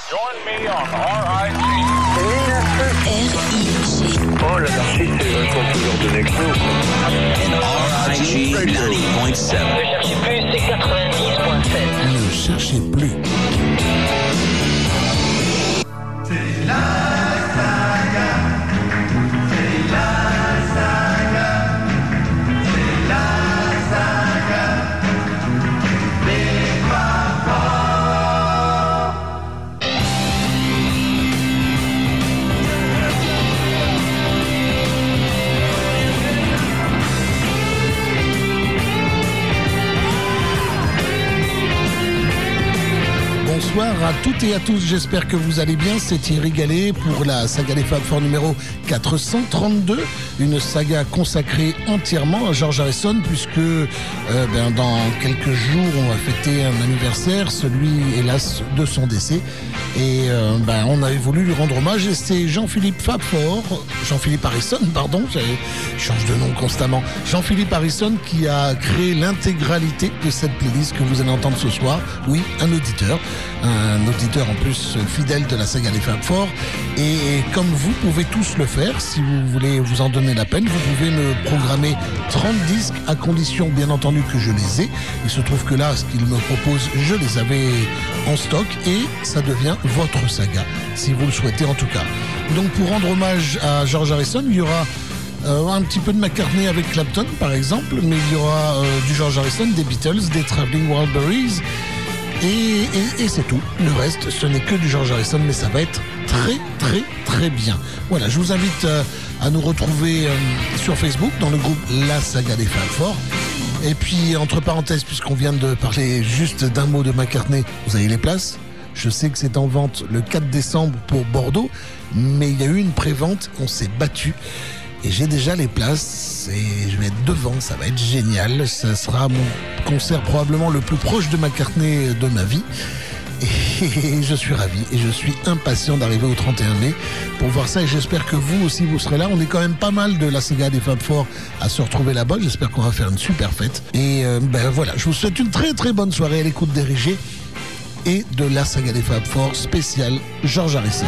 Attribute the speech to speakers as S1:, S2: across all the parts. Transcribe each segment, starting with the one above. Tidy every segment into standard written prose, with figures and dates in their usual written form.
S1: Join me on RIG.
S2: Oh, l'anarchie, c'est vraiment toujours de l'expo.
S3: RIG 90.7.
S4: Ne cherchez plus, c'est 90.7.
S5: Ne cherchez plus.
S6: C'est la saga. C'est la saga. C'est la saga. Les papas.
S4: Bonsoir à toutes et à tous, j'espère que vous allez bien. C'est Thierry Gallet pour la saga des Fab Four numéro 432, une saga consacrée entièrement à George Harrison, puisque dans quelques jours on va fêter un anniversaire, celui hélas de son décès, et on avait voulu lui rendre hommage, et c'est Jean-Philippe Harrison, je change de nom constamment, Jean-Philippe Harrison qui a créé l'intégralité de cette playlist que vous allez entendre ce soir. Oui, un auditeur en plus fidèle de la saga des Fab Four, et comme vous pouvez tous le faire, si vous voulez vous en donner la peine, vous pouvez me programmer 30 disques à condition bien entendu que je les ai. Il se trouve que là, ce qu'il me propose, je les avais en stock et ça devient votre saga, si vous le souhaitez en tout cas. Donc pour rendre hommage à George Harrison, il y aura un petit peu de McCartney avec Clapton par exemple, mais il y aura du George Harrison, des Beatles, des Traveling Wilburys, et c'est tout. Le reste, ce n'est que du George Harrison, mais ça va être très très très bien. Voilà, je vous invite à nous retrouver sur Facebook dans le groupe La Saga des Fab Four. Et puis entre parenthèses, puisqu'on vient de parler juste d'un mot de McCartney, vous avez les places. Je sais que c'est en vente le 4 décembre pour Bordeaux, mais il y a eu une pré-vente, on s'est battu. Et j'ai déjà les places et je vais être devant, ça va être génial. Ça sera mon concert probablement le plus proche de McCartney de ma vie. Et je suis ravi et je suis impatient d'arriver au 31 mai pour voir ça, et j'espère que vous aussi vous serez là. On est quand même pas mal de la saga des Fab Four à se retrouver là-bas. J'espère qu'on va faire une super fête. Et voilà, je vous souhaite une très très bonne soirée à l'écoute d'RG et de la saga des Fab Four spéciale George Harrison.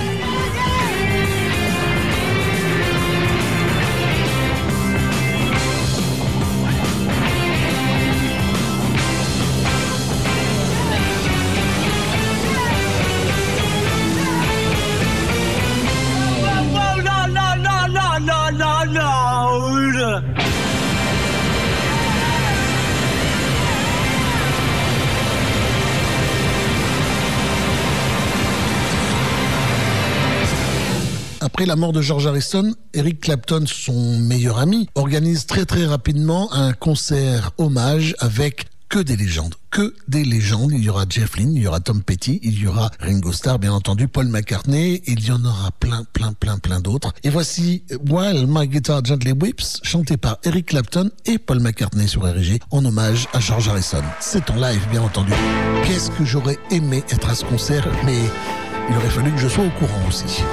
S4: Après la mort de George Harrison, Eric Clapton, son meilleur ami, organise très très rapidement un concert hommage avec que des légendes. Il y aura Jeff Lynne, il y aura Tom Petty, il y aura Ringo Starr, bien entendu, Paul McCartney, il y en aura plein d'autres. Et voici While My Guitar Gently Weeps, chanté par Eric Clapton et Paul McCartney sur RG, en hommage à George Harrison. C'est en live, bien entendu. Qu'est-ce que j'aurais aimé être à ce concert, mais il aurait fallu que je sois au courant aussi.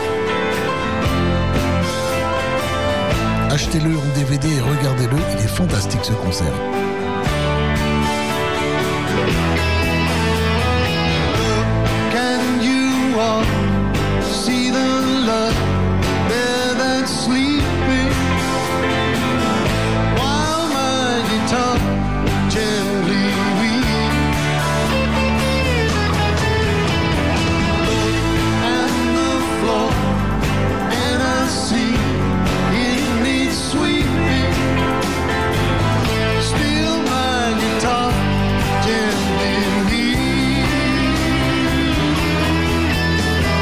S4: Achetez-le en DVD et regardez-le, il est fantastique ce concert.
S6: Can you walk? See the light there that's sleeping while my guitar gently weeps. Look at the floor and I see it needs sweeping. Still my guitar gently weeps.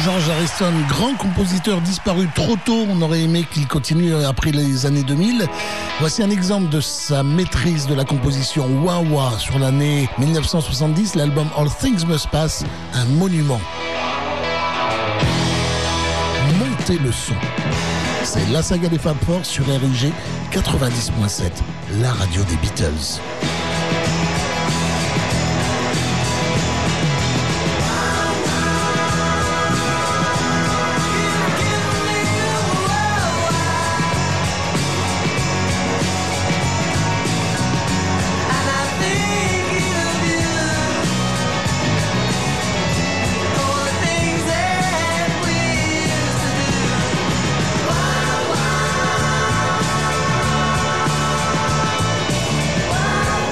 S4: George Harrison, grand compositeur disparu trop tôt, on aurait aimé qu'il continue après les années 2000. Voici un exemple de sa maîtrise de la composition. Wah Wah sur l'année 1970, l'album All Things Must Pass, un monument. Montez le son. C'est la saga des Fab Four sur RIG 90.7, la radio des Beatles.
S3: Wow.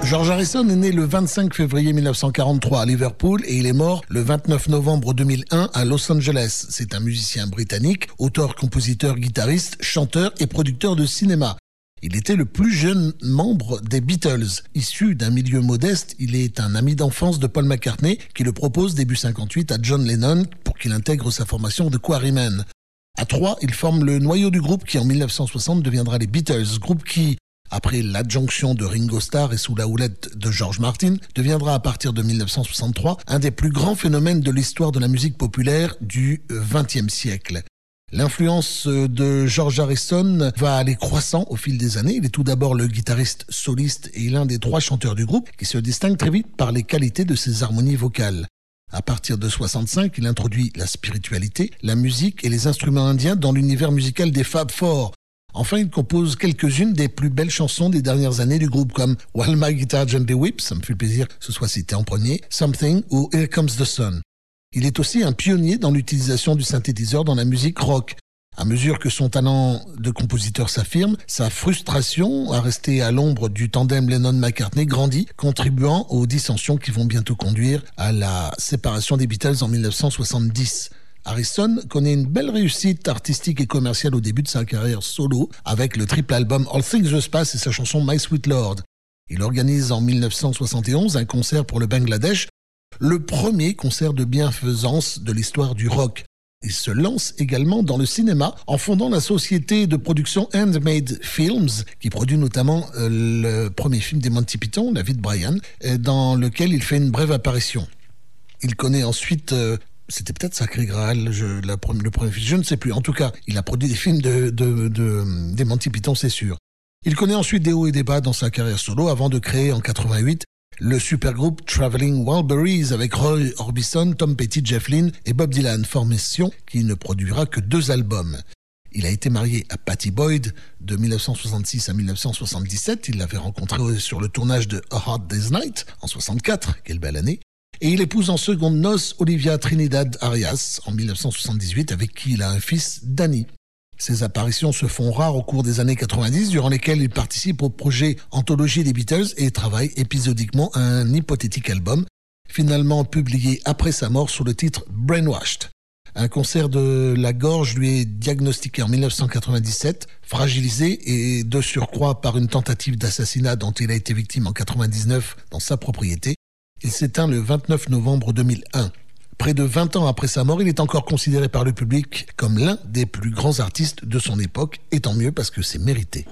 S4: George Harrison est né le 25 février 1943 à Liverpool et il est mort le 29 novembre 2001 à Los Angeles. C'est un musicien britannique, auteur, compositeur, guitariste, chanteur et producteur de cinéma. Il était le plus jeune membre des Beatles. Issu d'un milieu modeste, il est un ami d'enfance de Paul McCartney qui le propose début 58 à John Lennon pour qu'il intègre sa formation de Quarrymen. À trois, ils forment le noyau du groupe qui en 1960 deviendra les Beatles, groupe qui, après l'adjonction de Ringo Starr et sous la houlette de George Martin, deviendra à partir de 1963 un des plus grands phénomènes de l'histoire de la musique populaire du XXe siècle. L'influence de George Harrison va aller croissant au fil des années. Il est tout d'abord le guitariste soliste et l'un des trois chanteurs du groupe qui se distingue très vite par les qualités de ses harmonies vocales. À partir de 65, il introduit la spiritualité, la musique et les instruments indiens dans l'univers musical des Fab Four. Enfin, il compose quelques-unes des plus belles chansons des dernières années du groupe comme While My Guitar Gently Weeps, ça me fait plaisir que ce soit cité en premier, Something ou Here Comes the Sun. Il est aussi un pionnier dans l'utilisation du synthétiseur dans la musique rock. À mesure que son talent de compositeur s'affirme, sa frustration à rester à l'ombre du tandem Lennon-McCartney grandit, contribuant aux dissensions qui vont bientôt conduire à la séparation des Beatles en 1970. Harrison connaît une belle réussite artistique et commerciale au début de sa carrière solo avec le triple album All Things Just Pass et sa chanson My Sweet Lord. Il organise en 1971 un concert pour le Bangladesh, le premier concert de bienfaisance de l'histoire du rock. Il se lance également dans le cinéma en fondant la société de production Handmade Films, qui produit notamment le premier film des Monty Python, La vie de Brian, dans lequel il fait une brève apparition. Il connaît ensuite... C'était peut-être Sacré Graal, le premier film, je ne sais plus. En tout cas, il a produit des films des Monty Python, c'est sûr. Il connaît ensuite des hauts et des bas dans sa carrière solo avant de créer en 88 le supergroupe Traveling Wilburys avec Roy Orbison, Tom Petty, Jeff Lynne et Bob Dylan, formation qui ne produira que 2 albums. Il a été marié à Pattie Boyd de 1966 à 1977. Il l'avait rencontrée sur le tournage de A Hard Day's Night en 64, quelle belle année. Et il épouse en seconde noces Olivia Trinidad Arias en 1978 avec qui il a un fils, Danny. Ses apparitions se font rares au cours des années 90 durant lesquelles il participe au projet Anthologie des Beatles et travaille épisodiquement à un hypothétique album, finalement publié après sa mort sous le titre Brainwashed. Un cancer de la gorge lui est diagnostiqué en 1997, fragilisé et de surcroît par une tentative d'assassinat dont il a été victime en 1999 dans sa propriété. Il s'éteint le 29 novembre 2001. Près de 20 ans après sa mort, il est encore considéré par le public comme l'un des plus grands artistes de son époque, et tant mieux parce que c'est mérité.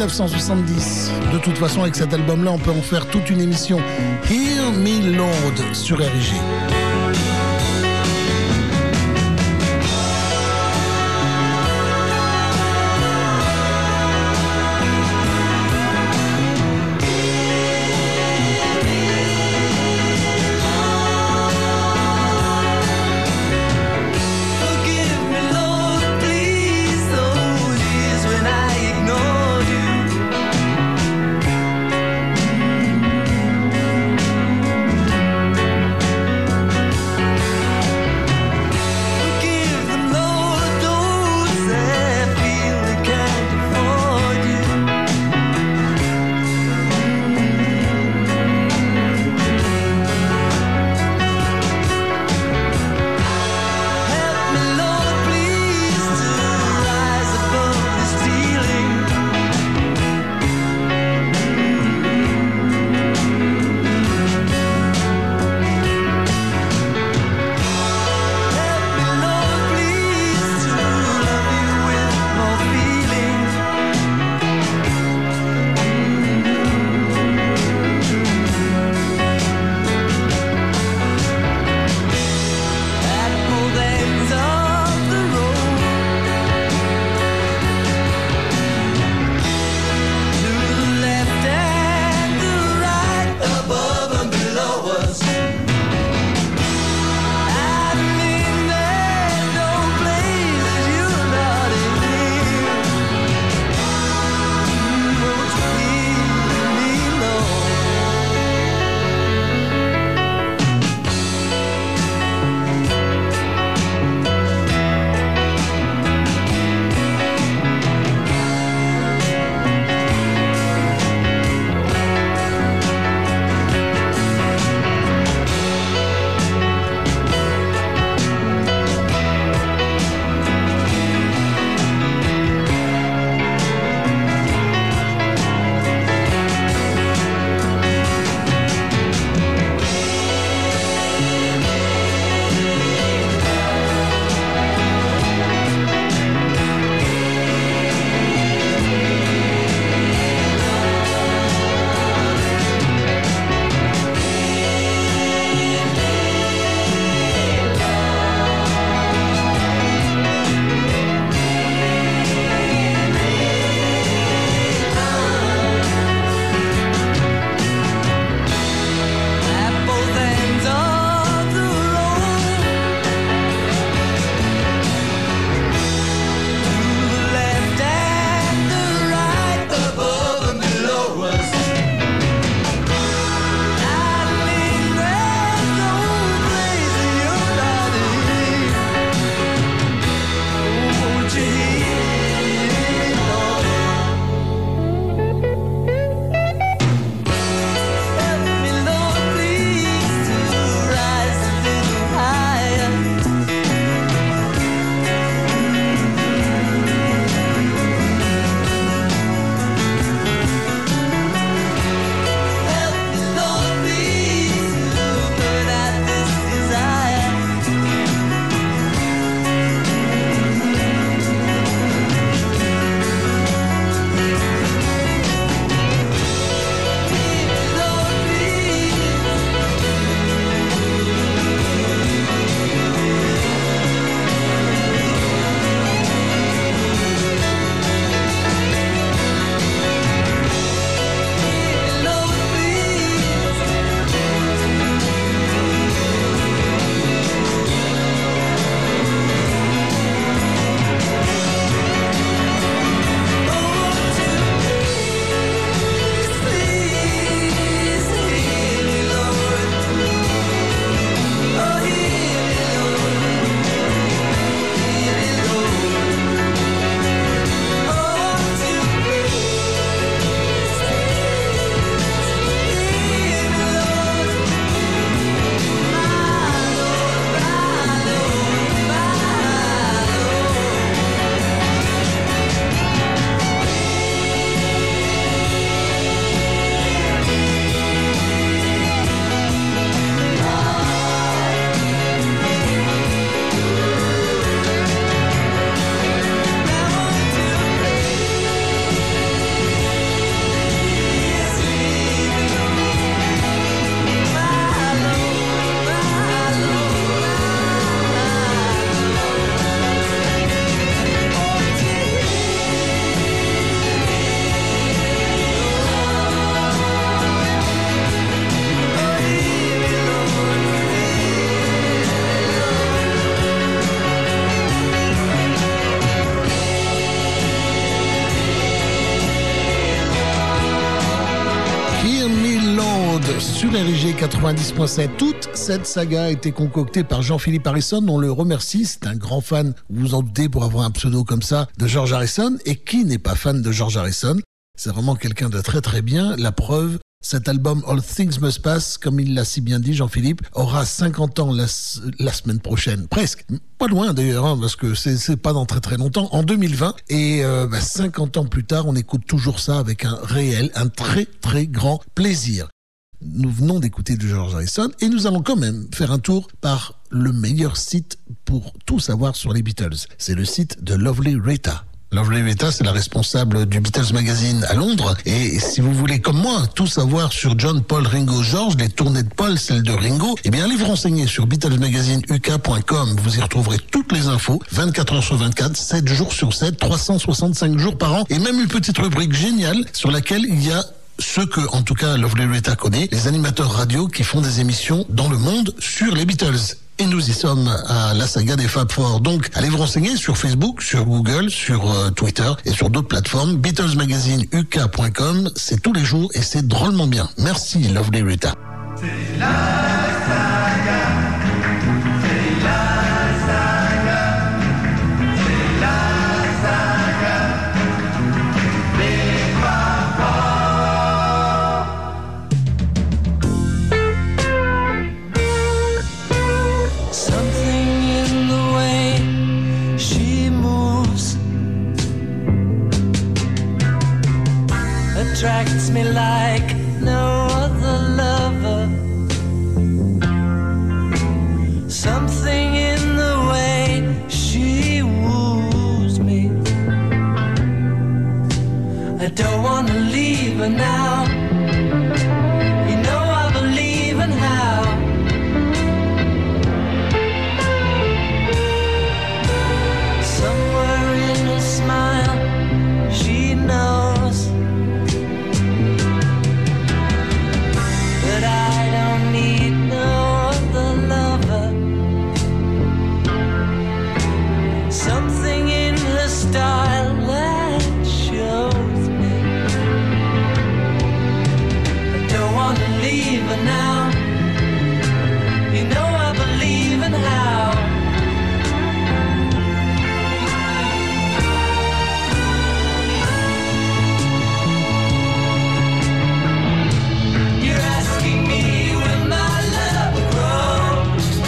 S4: 1970. De toute façon, avec cet album-là, on peut en faire toute une émission. Hear Me Lord sur RG.
S3: Ignored you.
S4: RIG 90.7. Toute cette saga a été concoctée par Jean-Philippe Harrison. On le remercie. C'est un grand fan, vous vous en doutez, pour avoir un pseudo comme ça, de George Harrison. Et qui n'est pas fan de George Harrison? C'est vraiment quelqu'un de très très bien. La preuve, cet album All Things Must Pass, comme il l'a si bien dit Jean-Philippe, aura 50 ans la semaine prochaine. Presque. Pas loin d'ailleurs, hein, parce que c'est pas dans très très longtemps. En 2020. Et 50 ans plus tard, on écoute toujours ça avec un très très grand plaisir. Nous venons d'écouter de George Harrison et nous allons quand même faire un tour par le meilleur site pour tout savoir sur les Beatles. C'est le site de Lovely Rita. Lovely Rita, c'est la responsable du Beatles Magazine à Londres. Et si vous voulez, comme moi, tout savoir sur John, Paul, Ringo, George, les tournées de Paul, celles de Ringo, eh bien, allez vous renseigner sur BeatlesMagazineUK.com. Vous y retrouverez toutes les infos, 24 heures sur 24, 7 jours sur 7, 365 jours par an, et même une petite rubrique géniale sur laquelle il y a ceux que, en tout cas, Lovely Rita connaît, les animateurs radio qui font des émissions dans le monde sur les Beatles. Et nous y sommes à la saga des Fab Four. Donc, allez vous renseigner sur Facebook, sur Google, sur Twitter et sur d'autres plateformes. BeatlesMagazineUK.com, c'est tous les jours et c'est drôlement bien. Merci, Lovely Rita.
S6: C'est la saga. C'est la saga. C'est la saga. Les papas.
S3: Something in the way she moves attracts me like no other lover. Something in the way she woos me. I don't wanna leave her now. You know I believe in how. Somewhere in her smile, she knows that I don't need no other lover. Something in her style that shows me I don't wanna leave her now. You know I believe in how. You're asking me when my love will grow.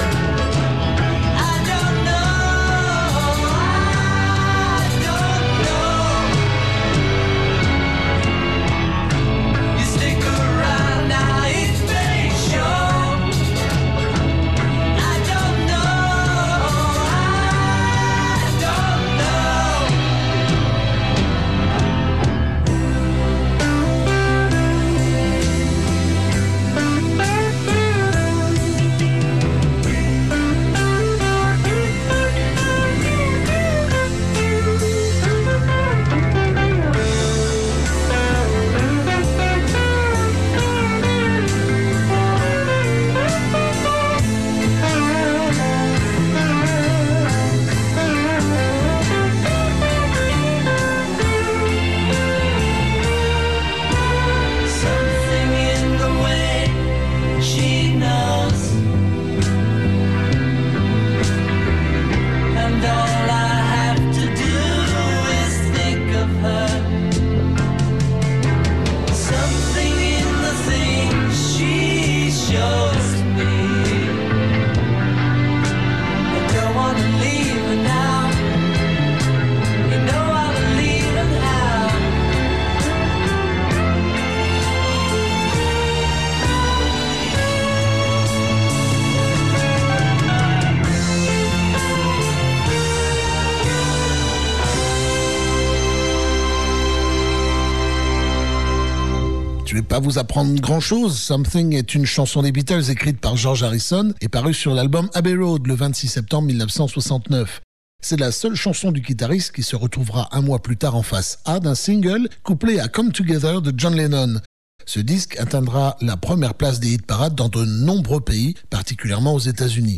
S3: I don't know, I don't know. You stick around now, it may show. I don't know, I don't know. Something in the way she knows, and all I have to do is think of her. Something in the things she shows me. I don't wanna leave her now. You know I believe in how.
S4: Je vais pas vous apprendre grand-chose. Something est une chanson des Beatles écrite par George Harrison et parue sur l'album Abbey Road le 26 septembre 1969. C'est la seule chanson du guitariste qui se retrouvera un mois plus tard en face A d'un single couplé à Come Together de John Lennon. Ce disque atteindra la première place des hit parades dans de nombreux pays, particulièrement aux États-Unis.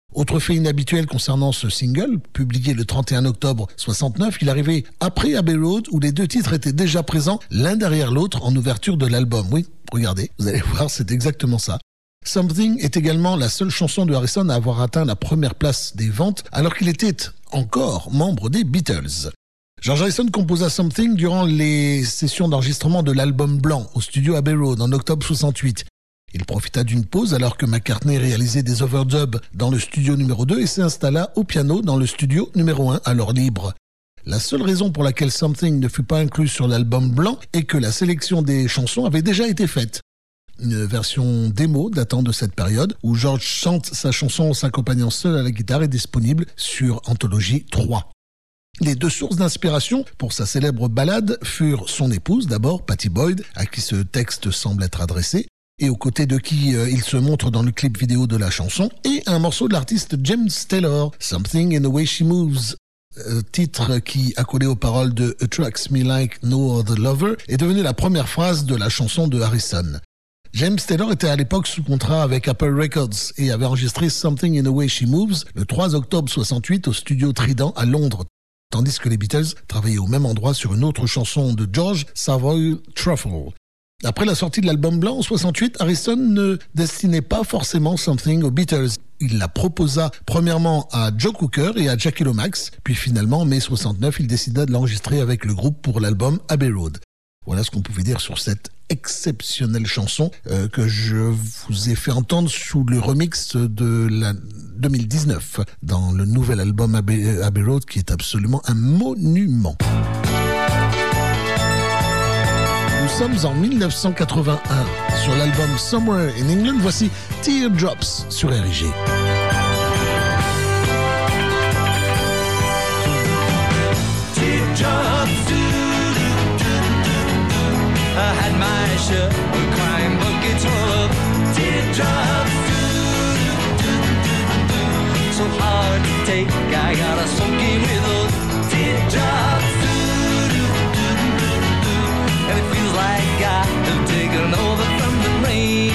S4: Autre fait inhabituel concernant ce single, publié le 31 octobre 69, il arrivait après Abbey Road où les deux titres étaient déjà présents l'un derrière l'autre en ouverture de l'album. Oui, regardez, vous allez voir, c'est exactement ça. Something est également la seule chanson de Harrison à avoir atteint la première place des ventes alors qu'il était encore membre des Beatles. George Harrison composa Something durant les sessions d'enregistrement de l'album blanc au studio Abbey Road en octobre 68. Il profita d'une pause alors que McCartney réalisait des overdubs dans le studio numéro 2 et s'installa au piano dans le studio numéro 1 alors libre. La seule raison pour laquelle Something ne fut pas inclus sur l'album blanc est que la sélection des chansons avait déjà été faite. Une version démo datant de cette période où George chante sa chanson s'accompagnant seul à la guitare est disponible sur Anthology 3. Les deux sources d'inspiration pour sa célèbre ballade furent son épouse d'abord, Pattie Boyd, à qui ce texte semble être adressé, et aux côtés de qui il se montre dans le clip vidéo de la chanson, et un morceau de l'artiste James Taylor, Something in the Way She Moves. Titre qui, accolé aux paroles de Attracts Me Like No Other Lover, est devenu la première phrase de la chanson de Harrison. James Taylor était à l'époque sous contrat avec Apple Records et avait enregistré Something in the Way She Moves le 3 octobre 68 au studio Trident à Londres, tandis que les Beatles travaillaient au même endroit sur une autre chanson de George, Savoy Truffle. Après la sortie de l'album blanc en 68, Harrison ne destinait pas forcément Something aux Beatles. Il la proposa premièrement à Joe Cooker et à Jackie Lomax, puis finalement en mai 69, il décida de l'enregistrer avec le groupe pour l'album Abbey Road. Voilà ce qu'on pouvait dire sur cette exceptionnelle chanson que je vous ai fait entendre sous le remix de la 2019 dans le nouvel album Abbey Road qui est absolument un monument. Nous sommes en 1981 sur l'album Somewhere in England. Voici Teardrops sur RIG.
S3: Teardrops, I had my share of crying buckets full of teardrops. So hard to take, I gotta soak in with those teardrops. And it feels like I have taken over from the rain.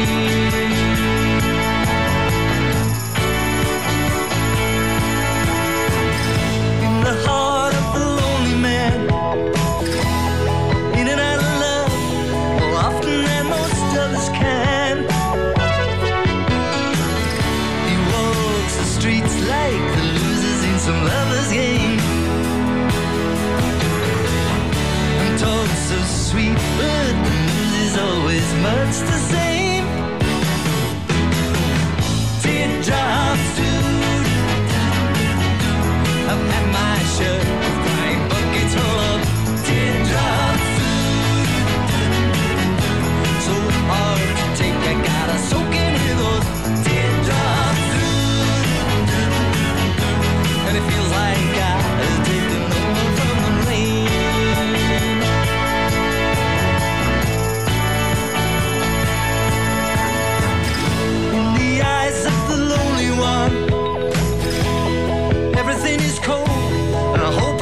S3: In the heart of the lonely man, in and out of love, more often than most others can. He walks the streets like the losers in some lover's game, and talks so sweet, but the news is always much the same. Teardrops, I've had my share of crying buckets full of teardrops. So hard to take, I gotta soak in with those teardrops. And it feels like I have taken over from the rain. In the eyes of the lonely one, everything is cold, and I hope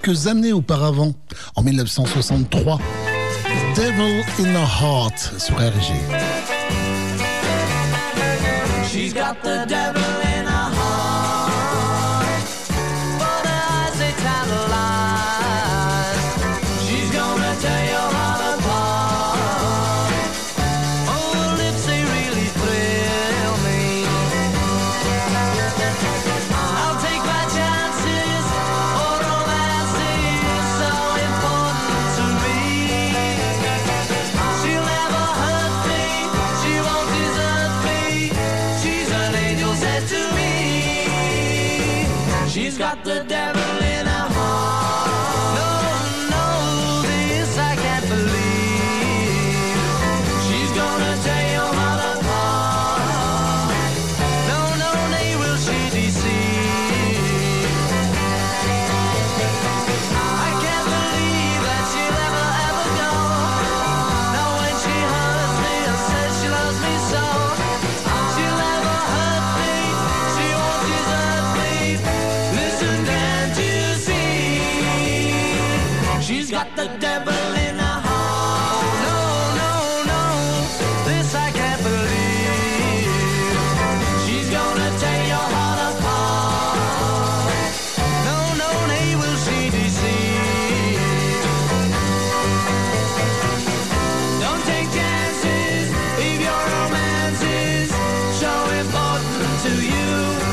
S4: quelques années auparavant, en 1963. Devil in a Heart sur RG.
S3: She's got the devil in her heart, but her eyes they tantalize. She's gonna tear your heart apart. Oh, her lips they really thrill me. I'll take my chances. Oh, romance is so important to me. She'll never hurt me. She won't desert me. She's an angel sent to me. She's got the devil in her heart. No, no, this I can't believe. She's gonna tear your heart apart. No, no, nay, will she deceive. I can't believe that she'll ever, ever go. Now when she hurts me and says she loves me so, she'll never hurt me. She won't desert me. Listen, can't you see? She's got the devil in her heart. No, no, no, this I can't believe. She's gonna tear your heart apart. No, no, nay, will she deceive. Don't take chances if your romance is so important to you.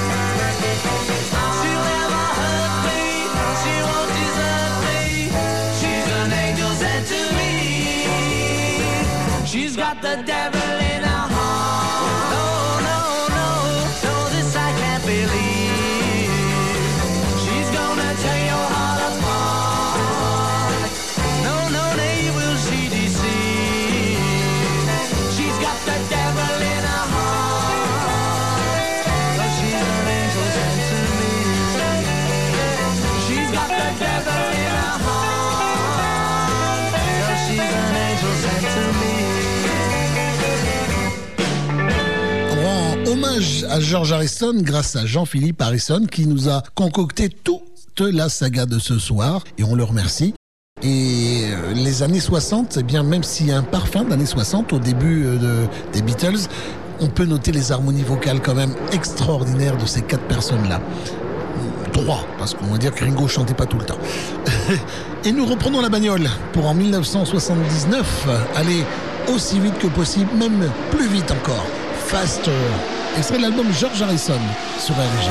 S3: She'll never hurt me, she won't desert me. She's an angel sent to me. She's got the devil in her heart. No, no, no, no, this I can't believe. She's gonna tear your heart apart. No, no, nay, will she deceive. She's got the devil in her heart. But she's an angel sent to me. She's got the devil in her heart. But she's an angel sent to me.
S4: On rend hommage à George Harrison grâce à Jean-Philippe Harrison qui nous a concocté toute la saga de ce soir et on le remercie. Et les années 60, eh bien, même s'il y a un parfum d'années 60 au début des Beatles, on peut noter les harmonies vocales quand même extraordinaires de ces 4 personnes-là. 3, parce qu'on va dire que Ringo chantait pas tout le temps. Et nous reprenons la bagnole pour en 1979 aller aussi vite que possible, même plus vite encore. Faster. Extrait de l'album George Harrison sur RG.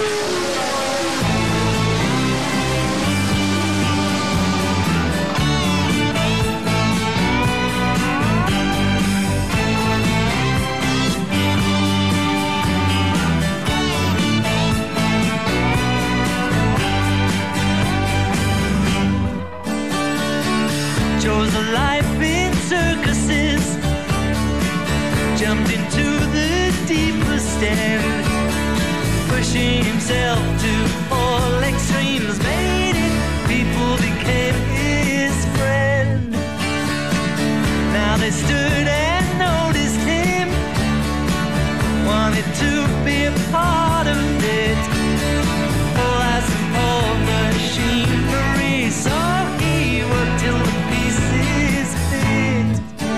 S3: Chose a life in circuses, jumped into the deepest end, pushing himself to all extremes, made it, people became his friend. Now they stood and noticed him, wanted to be a part of it, all as all machinery, so he worked till the pieces fit.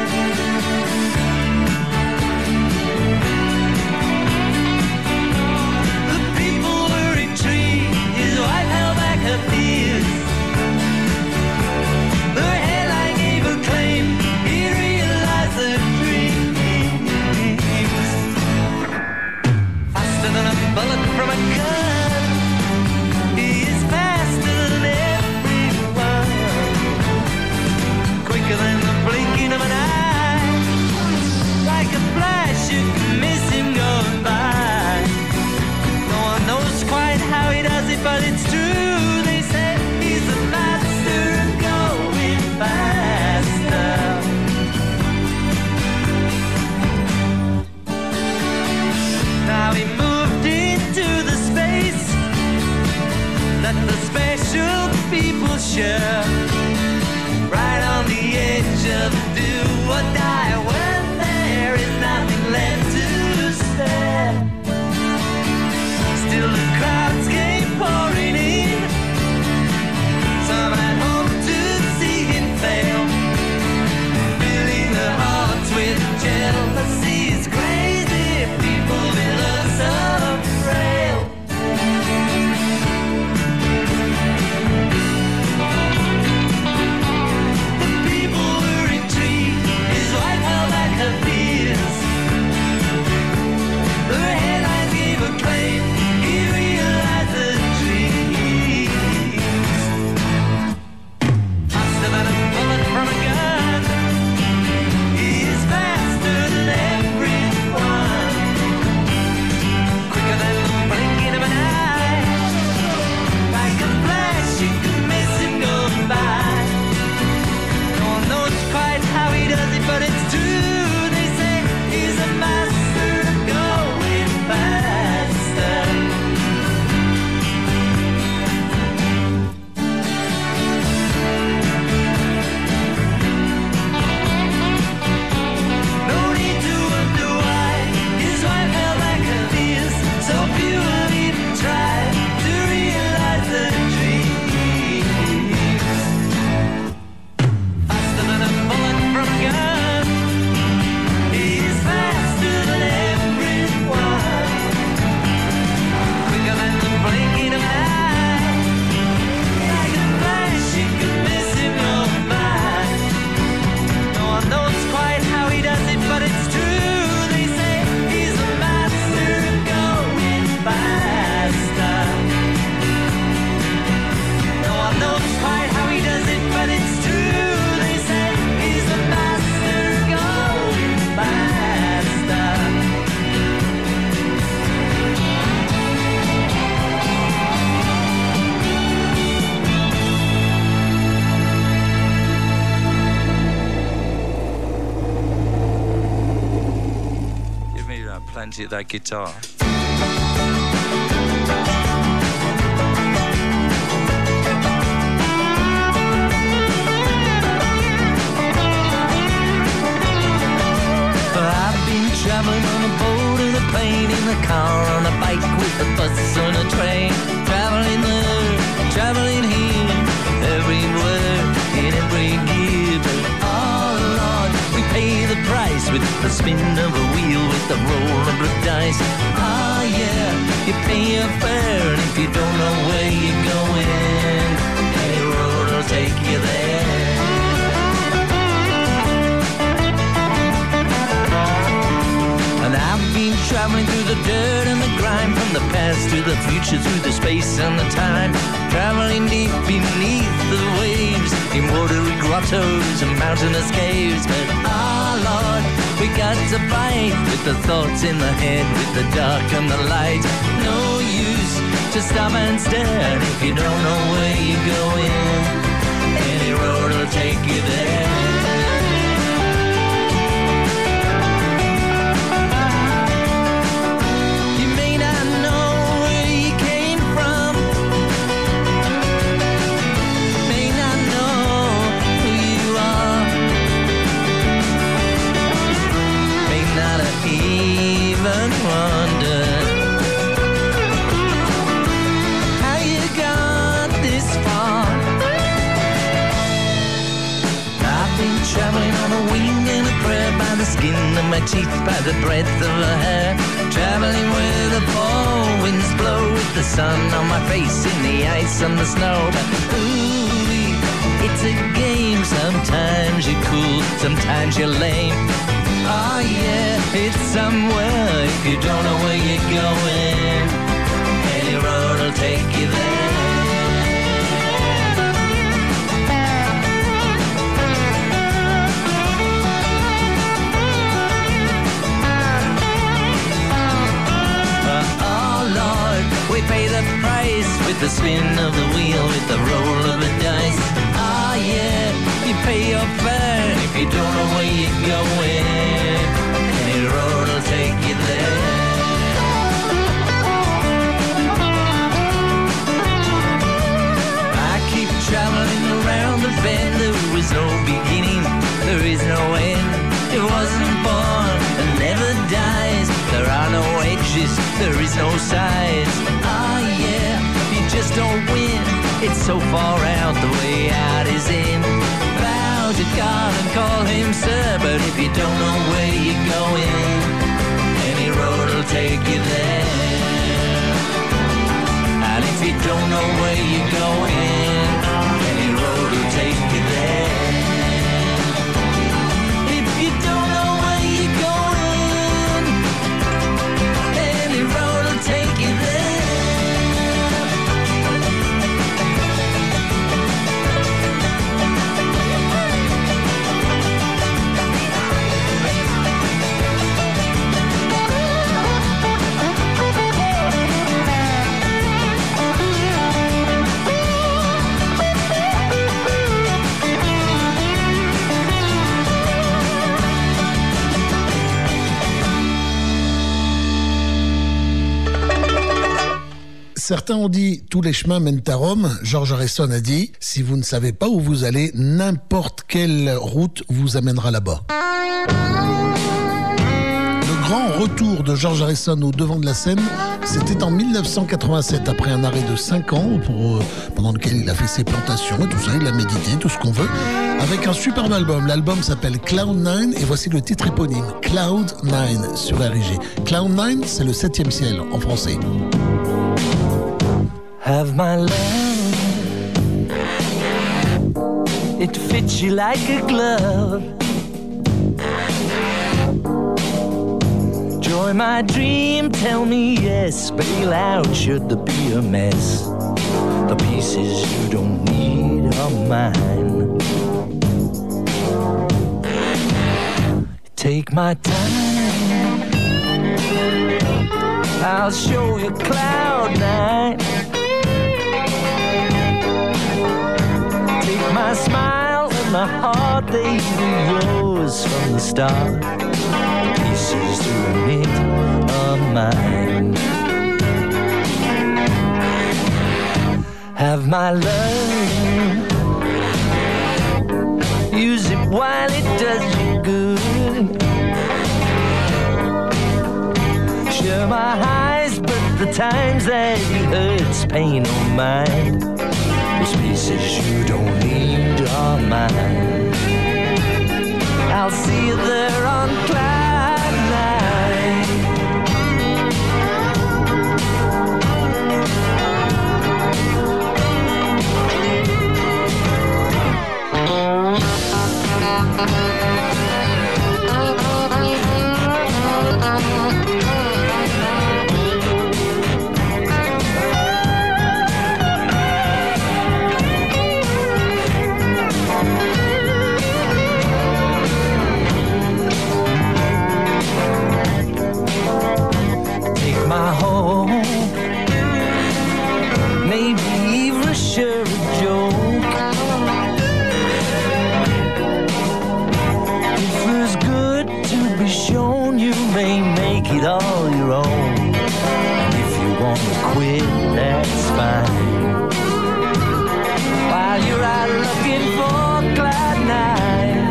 S3: The people were intrigued, his wife held back her fears. Her hairline gave her claim, he realized the dreams. Faster than a
S5: plenty of that guitar.
S3: Traveling on a boat, in a plane, in a car, on a bike, with a bus, on a train. Traveling there, traveling here, everywhere, in every gear. But oh Lord, we pay the price with the spin of a wheel, with the roll of the dice. Ah yeah, you pay your fare, and if you don't know where you're going, any road will take you there. And I've been traveling through the dirt and the grime, from the past to the future, through the space and the time. Traveling deep beneath the waves, in watery grottos and mountainous caves. But ah Lord, we got to fight with the thoughts in the head, with the dark and the light. No use to stop and stare if you don't know where you're going. Any road will take you there. Traveling on a wing and a prayer, by the skin of my teeth, by the breadth of her hair. Traveling where the fall winds blow, with the sun on my face, in the ice and the snow. But ooh, it's a game. Sometimes you're cool, sometimes you're lame. Oh yeah, it's somewhere if you don't know where you're going. Any road will take you there. We pay the price with the spin of the wheel, with the roll of the dice. Ah yeah, you pay your fare if you don't know where you're going. Any road will take you there. I keep traveling around the bend. There is no beginning, there is no end. It wasn't born and never dies. There are no edges, there is no sides. Ah yeah, you just don't win. It's so far out, the way out is in. Bow to God and call him sir, but if you don't know where you're going, any road will take you there. And if you don't know where you're going, any road will take you there.
S4: Certains ont dit « Tous les chemins mènent à Rome ». George Harrison a dit « Si vous ne savez pas où vous allez, n'importe quelle route vous amènera là-bas ». Le grand retour de George Harrison au devant de la scène, c'était en 1987, après un arrêt de 5 ans pendant lequel il a fait ses plantations et tout ça, il a médité, tout ce qu'on veut, avec un superbe album. L'album s'appelle Cloud9 et voici le titre éponyme, Cloud9 sur RIG. Cloud9, c'est le 7e ciel en français.
S3: Have my love, it fits you like a glove. Joy my dream, tell me yes. Bail out should there be a mess. The pieces you don't need are mine. Take my time, I'll show you Cloud9. My smile and my heart, they were yours from the start. The pieces to admit are mine. Have my love, use it while it does you good. Share my highs, but the times that it hurts, pain or mind. Those pieces you don't need are mine. I'll see you there on cloud nine. My home, maybe even share a joke. It feels good to be shown you may make it all your own. And if you want to quit, that's fine. While you're out looking for cloud nine.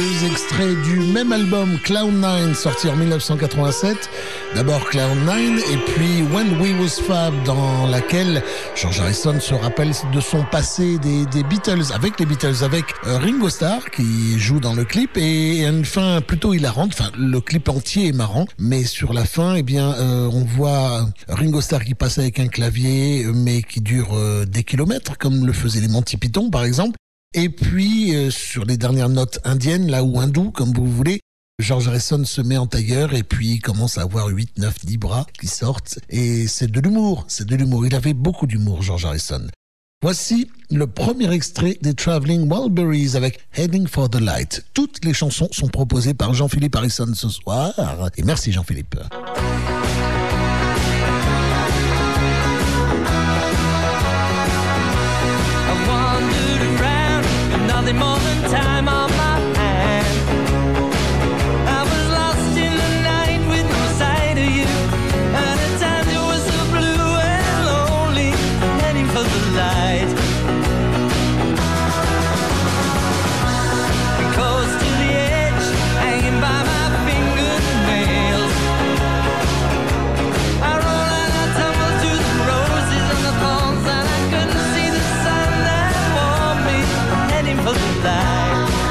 S4: deux extraits du même album Cloud9 sorti en 1987. D'abord Cloud9 et puis When We Was Fab, dans laquelle George Harrison se rappelle de son passé des Beatles, avec les Beatles, avec Ringo Starr qui joue dans le clip, et une fin plutôt hilarante. Enfin, le clip entier est marrant, mais sur la fin, eh bien, on voit Ringo Starr qui passe avec un clavier, mais qui dure des kilomètres, comme le faisaient les Monty Python par exemple. Et puis, sur les dernières notes indiennes, là, ou hindoues, comme vous voulez, George Harrison se met en tailleur et puis il commence à avoir 8, 9, 10 bras qui sortent. Et c'est de l'humour, c'est de l'humour. Il avait beaucoup d'humour, George Harrison. Voici le premier extrait des Traveling Wilburys avec Heading for the Light. Toutes les chansons sont proposées par Jean-Philippe Harrison ce soir. Et merci Jean-Philippe.
S3: Nothing more than time on my hand. I was lost in the night with no sight of you. And at times it was so blue and lonely, heading for the light. Close to the edge, hanging by my fingernails. I roll and I tumble through the roses and the thorns, and I couldn't see the sun that warmed me, heading for the light.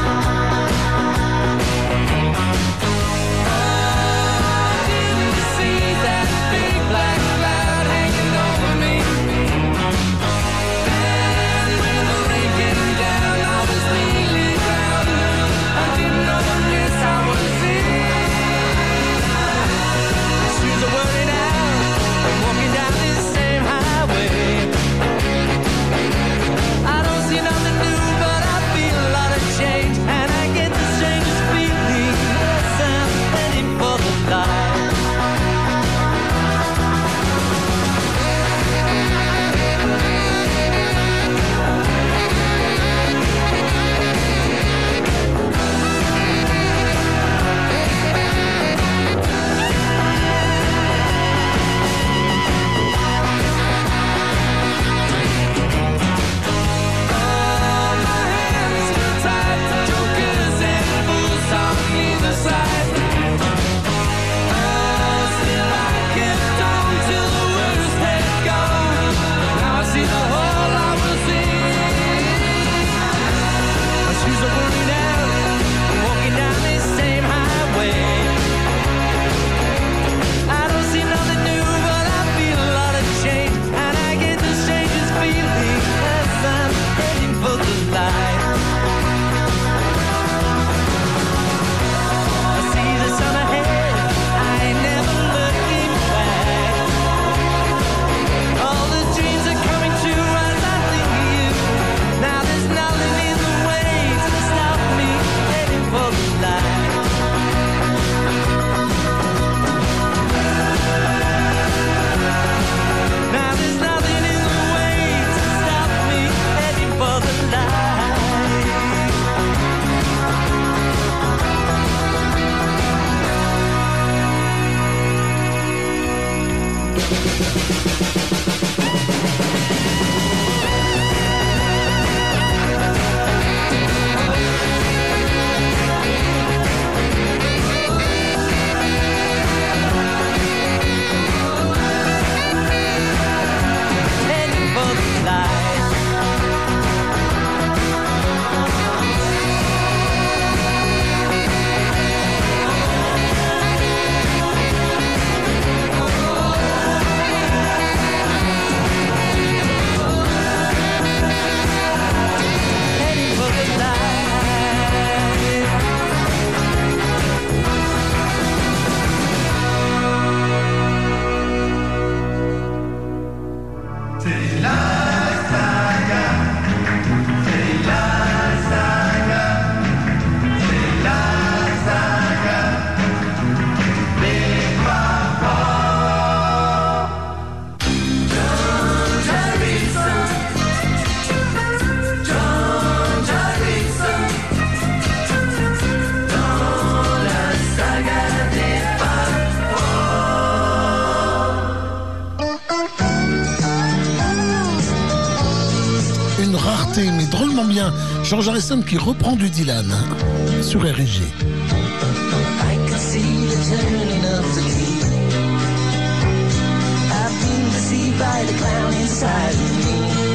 S4: bien George Harrison qui reprend du Dylan sur RG.
S3: I can see the turning of the key. I've been deceived by the clown inside of me.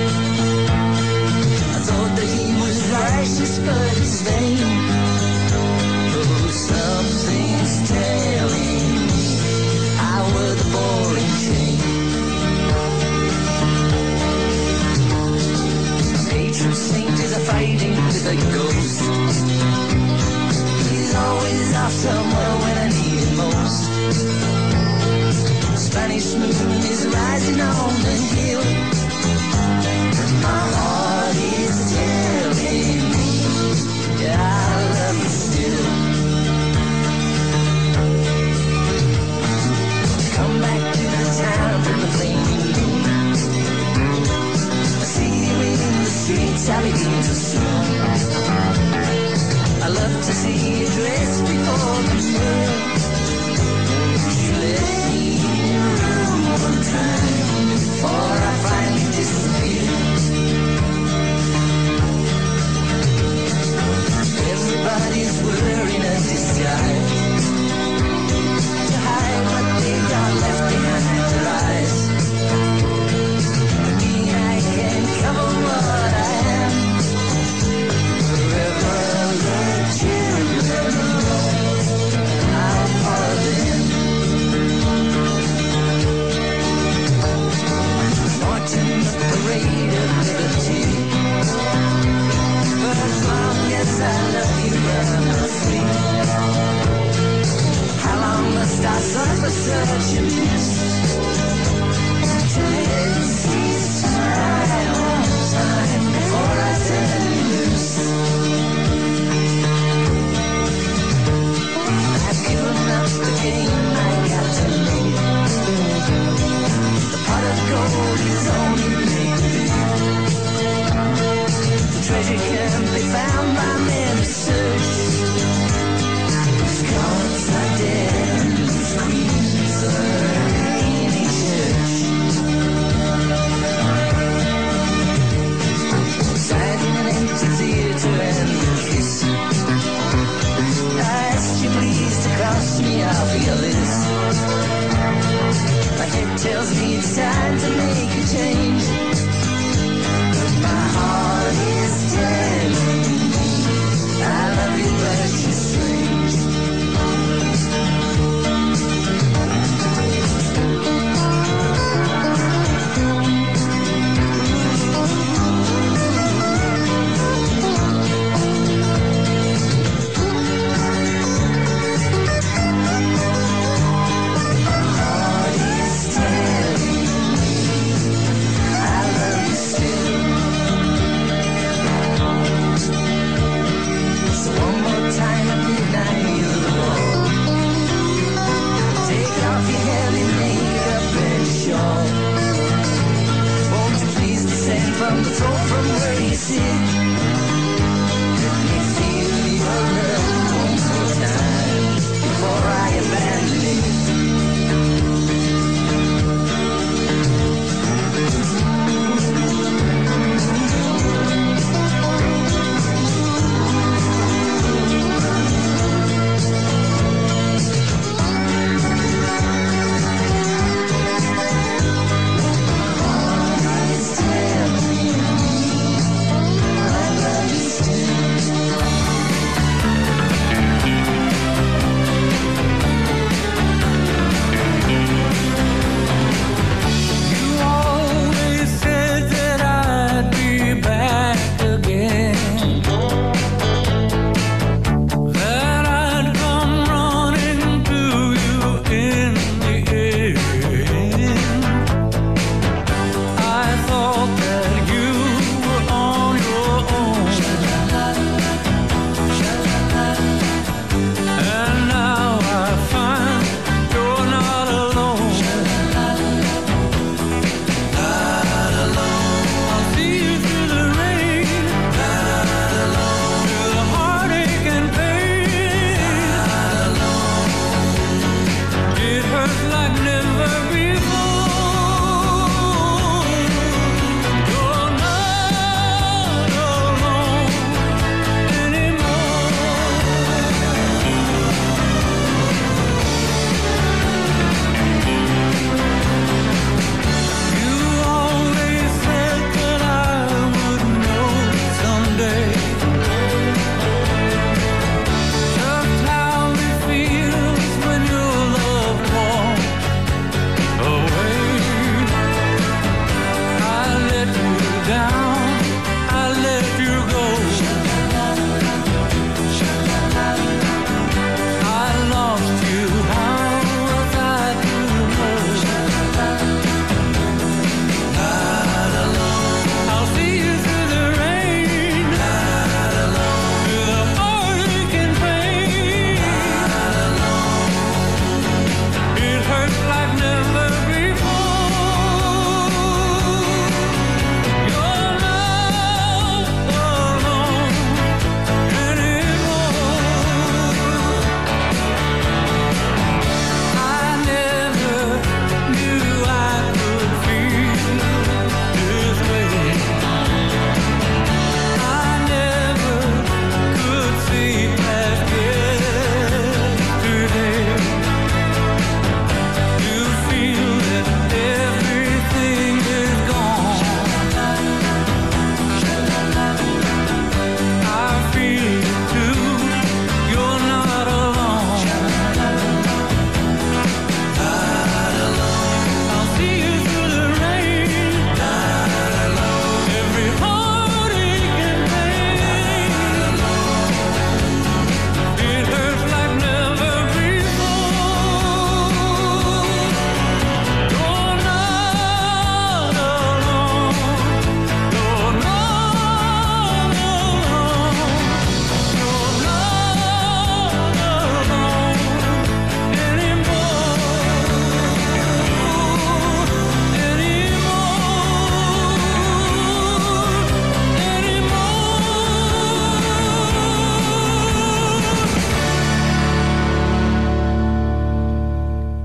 S3: I thought that he was righteous, but he's vain. Oh, something's telling me I was the boring chain. Patron saint is a fighting with a ghost. He's always off somewhere when I need him most. Spanish moon is rising on the hill. My heart is telling me, yeah, I love you still. Come back to the town from the flaming moon. I see you in the streets, I'll begin to swoon. I love to see you dressed before the moon. You let me in your room one time before I finally disappear.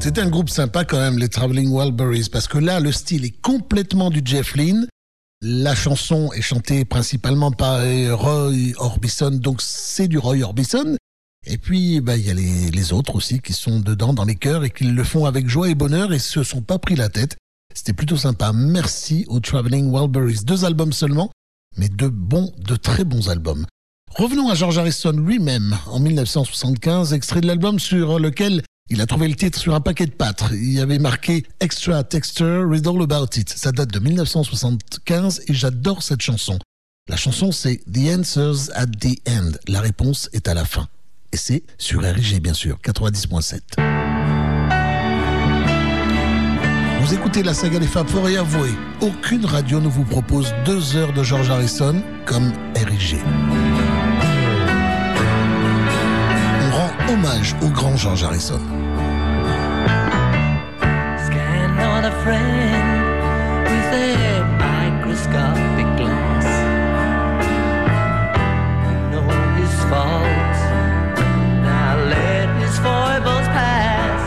S4: C'était un groupe sympa quand même, les Traveling Wilburys, parce que là, le style est complètement du Jeff Lynne. La chanson est chantée principalement par Roy Orbison, donc c'est du Roy Orbison. Et puis, il y a les autres aussi qui sont dedans dans les chœurs et qui le font avec joie et bonheur et se sont pas pris la tête. C'était plutôt sympa. Merci aux Traveling Wilburys. 2 albums seulement, mais de très bons albums. Revenons à George Harrison lui-même en 1975, extrait de l'album sur lequel il a trouvé le titre sur un paquet de pâtes. Il y avait marqué Extra Texture, Read All About It. Ça date de 1975 et j'adore cette chanson. La chanson c'est The Answer's at the End. La réponse est à la fin. Et c'est sur RIG bien sûr, 90.7. Vous écoutez la saga des Fab Four et avouez, aucune radio ne vous propose 2 heures de George Harrison comme RIG. On rend hommage au grand George Harrison.
S3: Scan on a friend with a microscopic glass. You know his faults. Now let his foibles pass.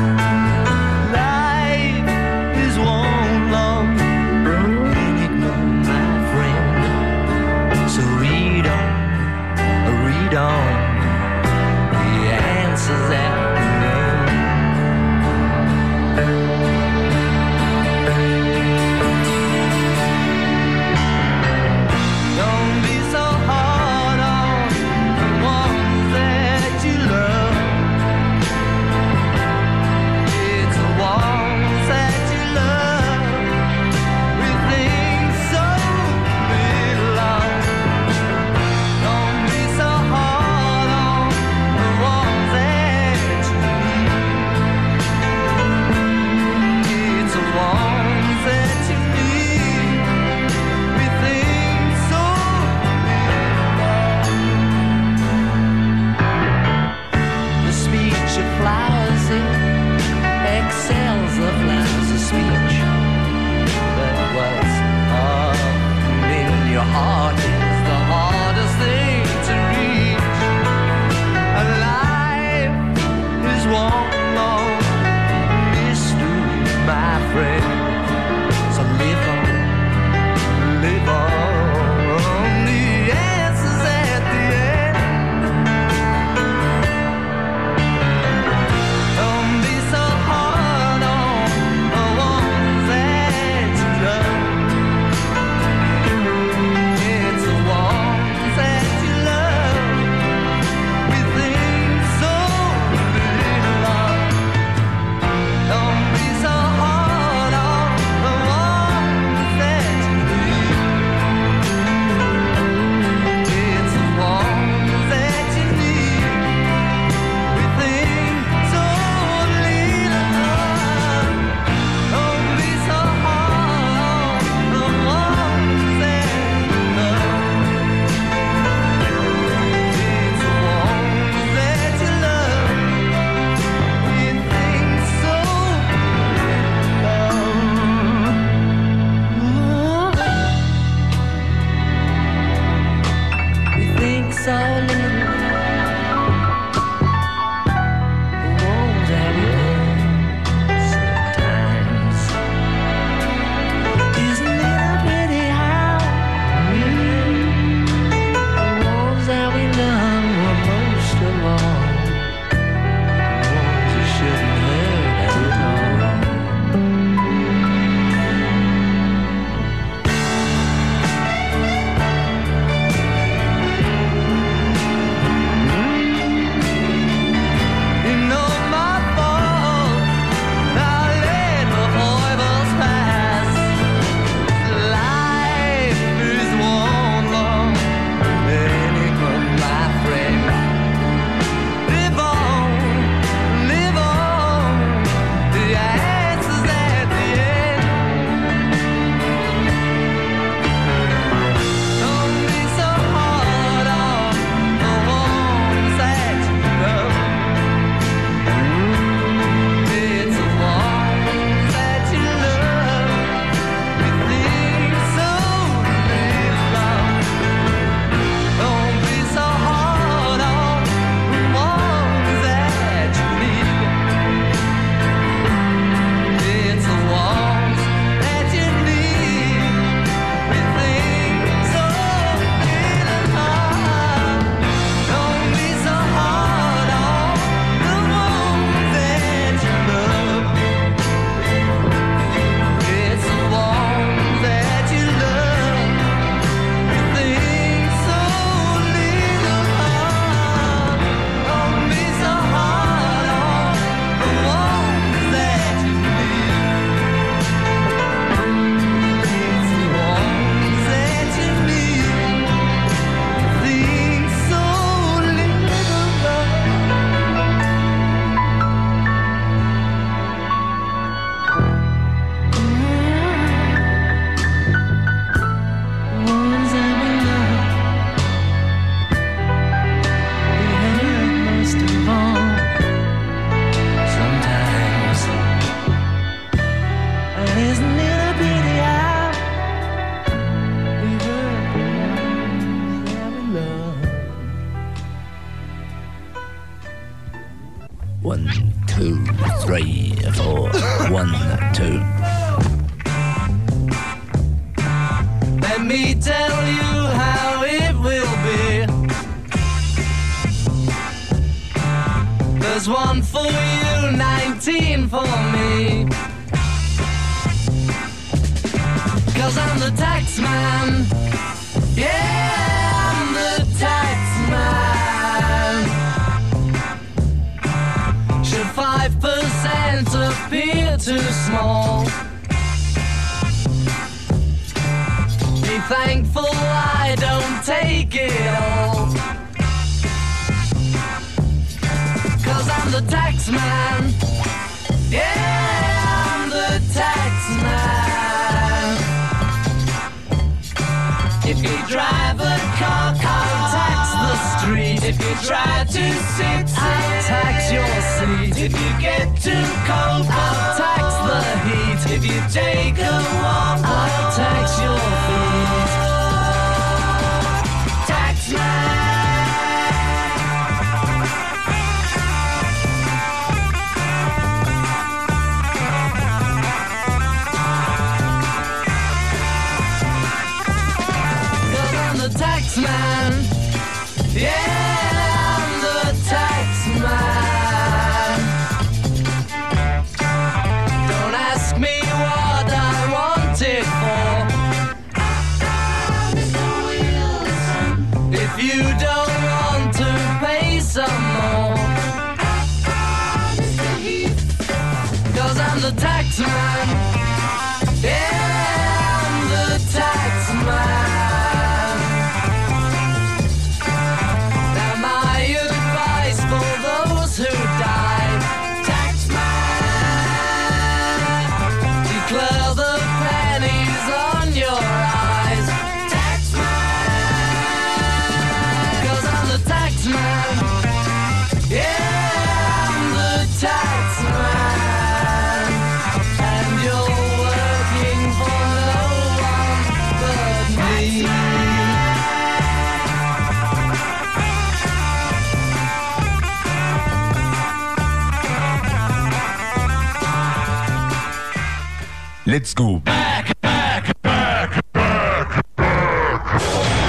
S3: Life is one long enigma, my friend. So read on. The answers at the end.
S5: 1, 2, 3, 4. 1, 2.
S3: Let me tell you how it will be. There's 1 for you, 19 for me. 'Cause I'm the tax man. Yeah, I'm the tax man. Should 5% appear too small? Be thankful I don't take it all. 'Cause I'm the tax man. Yeah, I'm the tax man. If you drive a car, I'll tax the street. If you try to sit, I'll tax your seat. If you get too cold, I'll tax the heat. If you take a walk, I'll tax your feet. Tax man. Tax man, yeah, I'm the tax man. Don't ask me what I want it for. If you don't want to pay some more, 'cause I'm the tax man, yeah, I'm the tax man.
S1: Let's go back, back, back, back, back.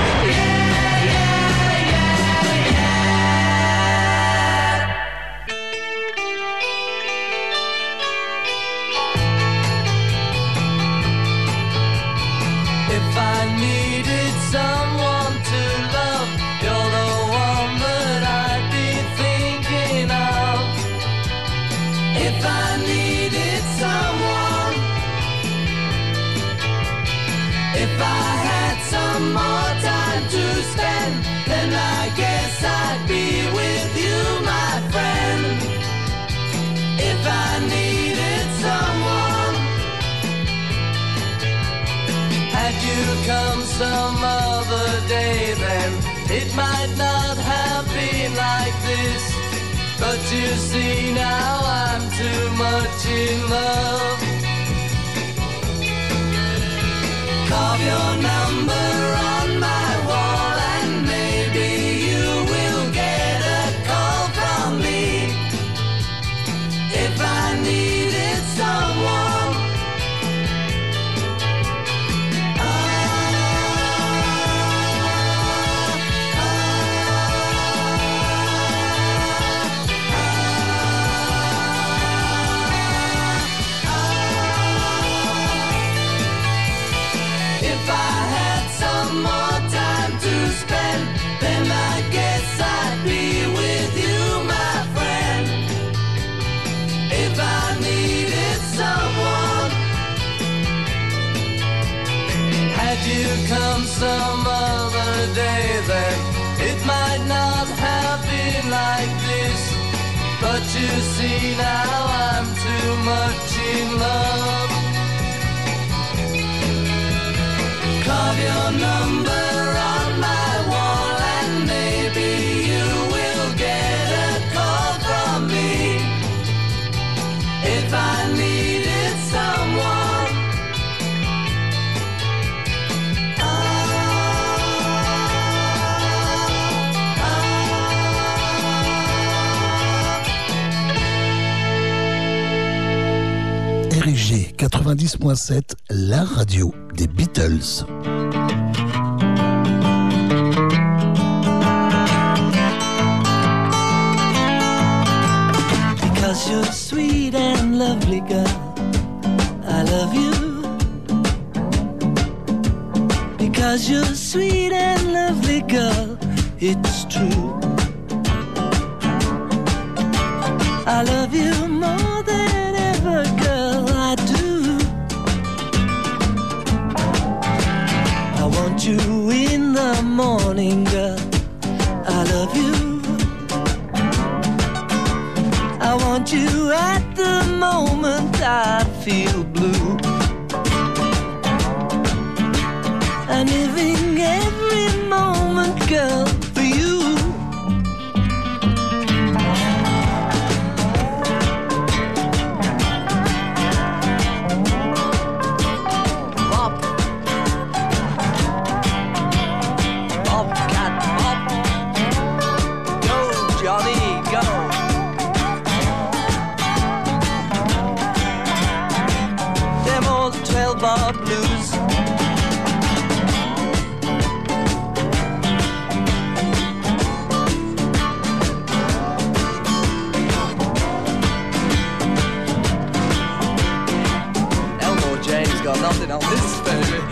S3: If I needed someone to love, you're the one that I'd be thinking of. If I needed someone, if I had some more time to spend, then I guess I'd be with you, my friend. If I needed someone, had you come some other day, then it might not have been like this. But you see now I'm too much in love. Carve your number on my wall and maybe you will get a call from me. If I needed someone, if I had some more time to spend, then I guess I'd be with you, my friend. If I needed someone, had you come some other day, then it might not have been like this. But you see now I'm too much in love. Carve your number on my wall and maybe you will get a call from me. If I needed someone,
S4: RG 90.7, la radio des Beatles.
S3: Because you're sweet and lovely girl, I love you. Because you're sweet and lovely girl, it's true. I love you more than ever, girl, I do. I want you in the morning, girl, I love you. I want you at the moment I feel blue. I'm living every moment, girl, for you. Bop, bop, cat, bop. Go, Johnny, go. Them old 12-bar blues. Got nothing on this, baby.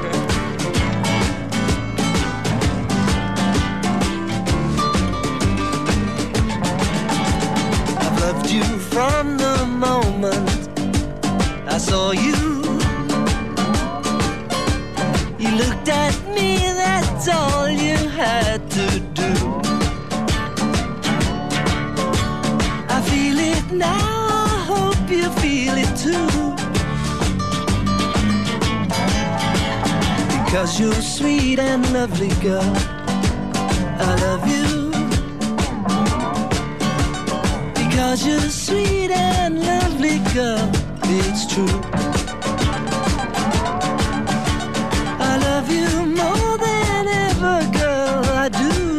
S3: I've loved you from the moment I saw you. You looked at me, that's all you had to do. I feel it now, I hope you feel it too. Because you're sweet and lovely, girl, I love you. Because you're sweet and lovely, girl, it's true. I love you more than ever, girl, I do.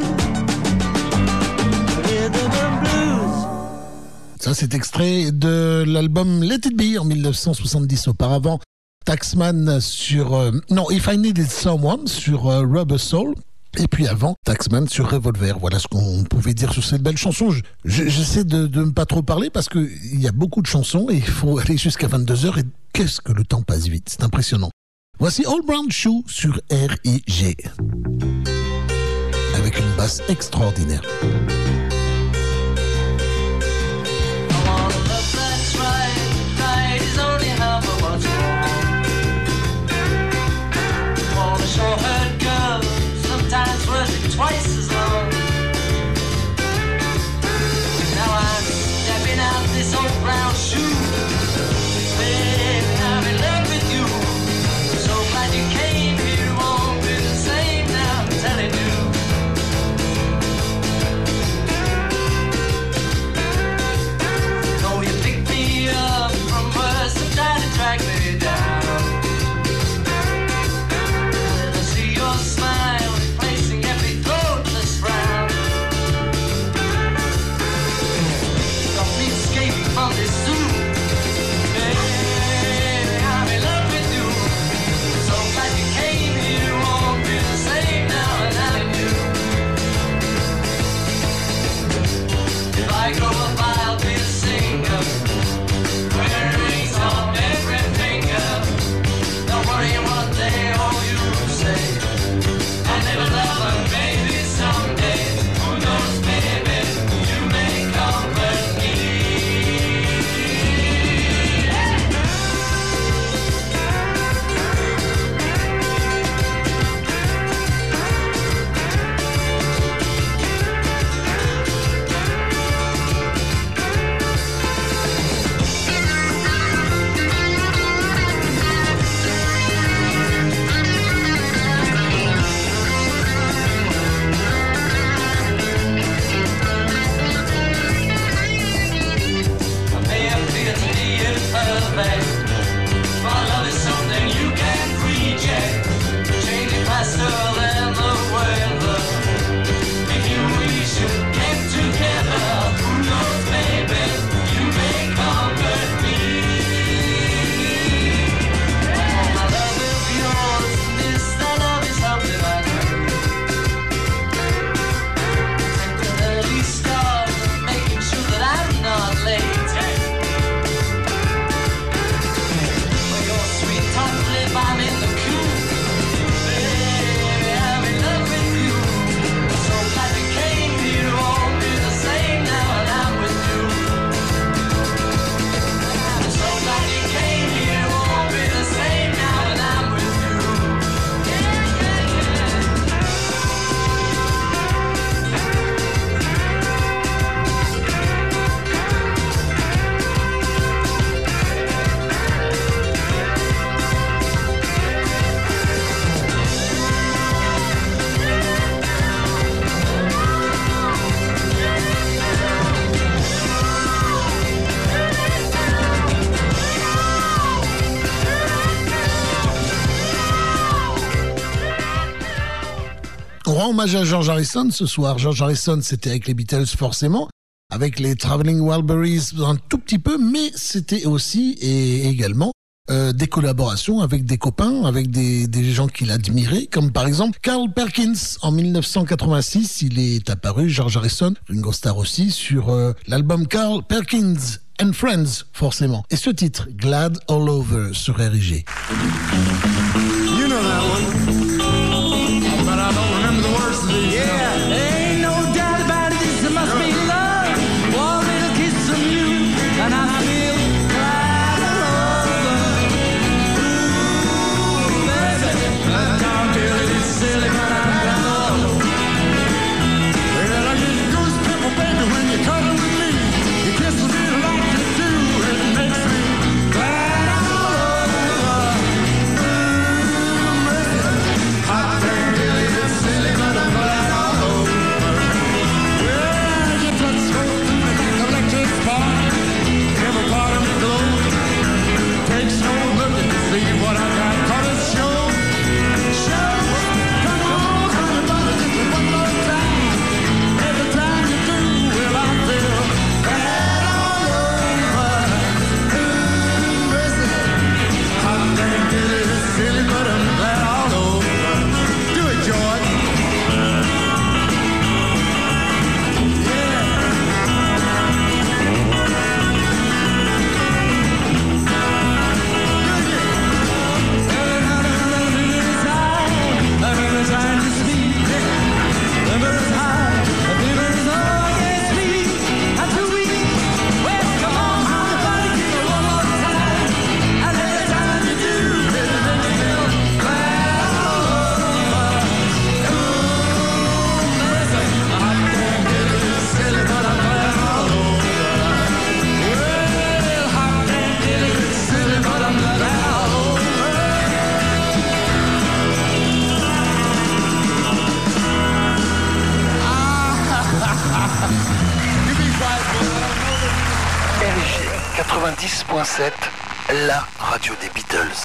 S3: Rhythm and blues.
S4: Ça, c'est extrait de l'album Let It Be en 1970 auparavant. Taxman sur... non, If I Needed Someone sur Rubber Soul. Et puis avant, Taxman sur Revolver. Voilà ce qu'on pouvait dire sur cette belle chanson. J'essaie de ne pas trop parler parce qu'il y a beaucoup de chansons et il faut aller jusqu'à 22h. Et qu'est-ce que le temps passe vite. C'est impressionnant. Voici All Brown Shoe sur RIG. Avec une basse extraordinaire.
S3: Short-haired girl, sometimes worth twice as long. Now I'm stepping out this old brown shoe. Baby, I'm in love with you. So glad you came here, won't be the same now, I'm telling you.
S4: hommage à George Harrison ce soir. George Harrison, c'était avec les Beatles forcément, avec les Traveling Wilburys un tout petit peu, mais c'était aussi et également des collaborations avec des copains, avec des gens qu'il admirait, comme par exemple Carl Perkins. En 1986, il est apparu, George Harrison, Ringo Starr aussi, sur l'album Carl Perkins and Friends, forcément. Et ce titre, Glad All Over, sur RG.
S6: You know that one. But I don't remember the words to these. Yeah.
S3: Ain't no doubt about it, this must be love. One little kiss from you, and I feel glad all over. Ooh, baby, that time really is silly, but I'm glad all over.
S6: Well, I get goose pimple, baby, when you cuddle with me. You kiss me like you do, it makes me glad all over. Hot thing really is silly, but I'm glad all over. Well, you touch straight through me like electric spark. Every part of me glows. Takes no looking to see what I got, 'cause it's show. Come on, honey, brother, just one more time. Every time you do, well, I feel glad all over. Listen, hot thing really is silly, but I'm glad all over. Do it, George.
S7: RG 90.7, la radio des Beatles.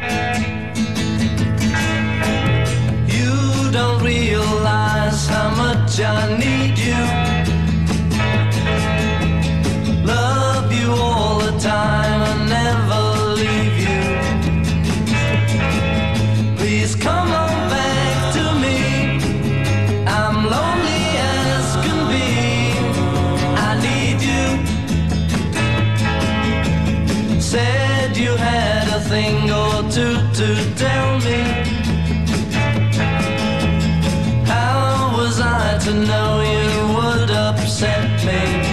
S3: You don't realize how much I need you. Love you all the time and never leave you. Please come on back to me. I'm lonely as can be. I need you. Said you had a thing or two to tell me. How was I to know you would upset me?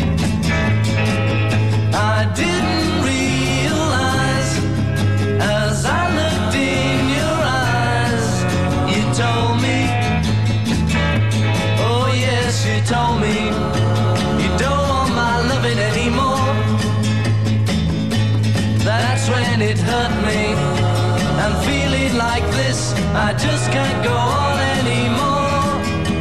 S3: I didn't realize as I looked in your eyes. You told me, oh yes, you told me, you don't want my loving anymore. That's when it hurt me. I'm feeling like this, I just can't go on anymore.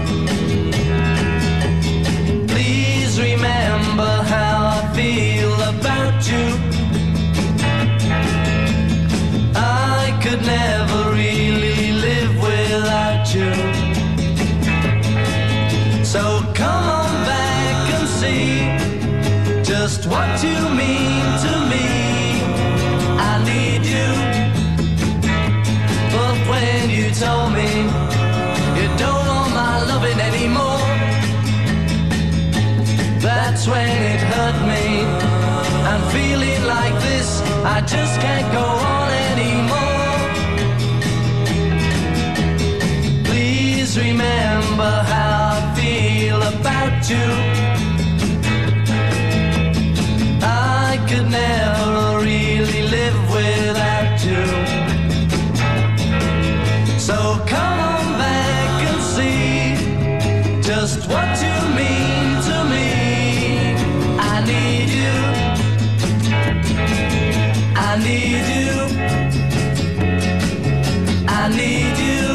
S3: Please remember how I feel about you. I could never really live without you. So come on back and see just what you mean to me. I need you. But when you told me you don't want my loving anymore, that's when it hurt me. I'm feeling like this, I just can't go on anymore. Please remember how I feel about you. I could never really live without you. So come on back and see just what you mean to me. I need you. I need you. I need you.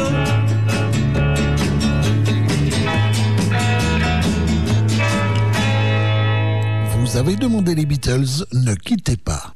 S4: Vous avez demandé les Beatles, ne quittez pas.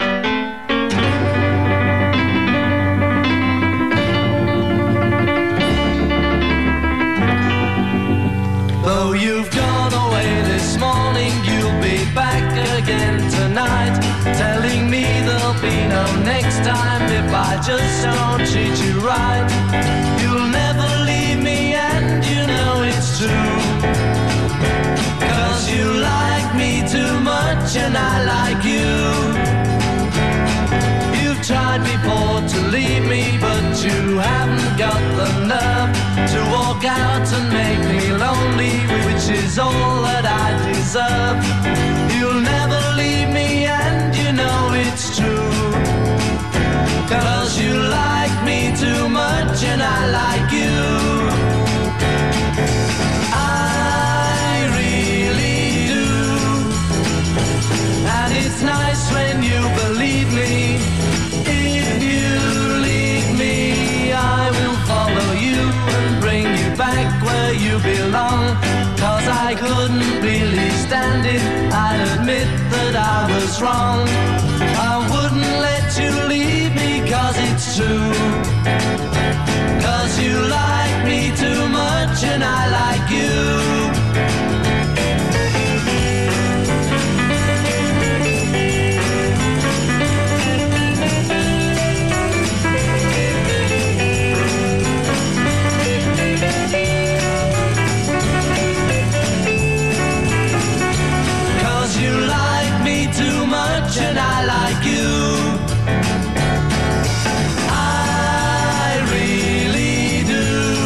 S3: back again tonight, telling me there'll be no next time if I just don't treat you right. You'll never leave me and you know it's true, 'cause you like me too much and I like you. You've tried before to leave me, but you haven't got the nerve to walk out and make me lonely, which is all that I deserve. You'll never leave me and you know it's true, 'cause you like me too much and I like you. I really do, and it's nice when you believe me. If you leave me, I will follow you and bring you back where you belong, 'cause I couldn't really stand it, I'd admit that I was wrong. I wouldn't let you leave me 'cause it's true, 'cause you like me too much and I like you. Too much and I like you. I really do,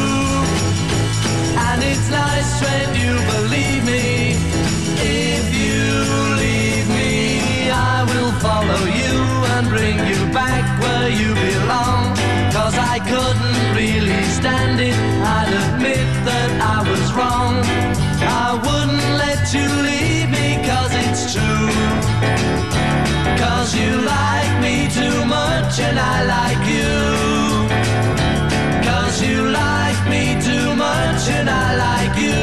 S3: and it's nice when you believe me. If you leave me, I will follow you and bring you back where you belong, 'cause I couldn't really stand it, I'd admit that I was wrong. I wouldn't let you leave me 'cause it's true, 'cause you like me too much and I like you, 'cause you like me too much and I like you.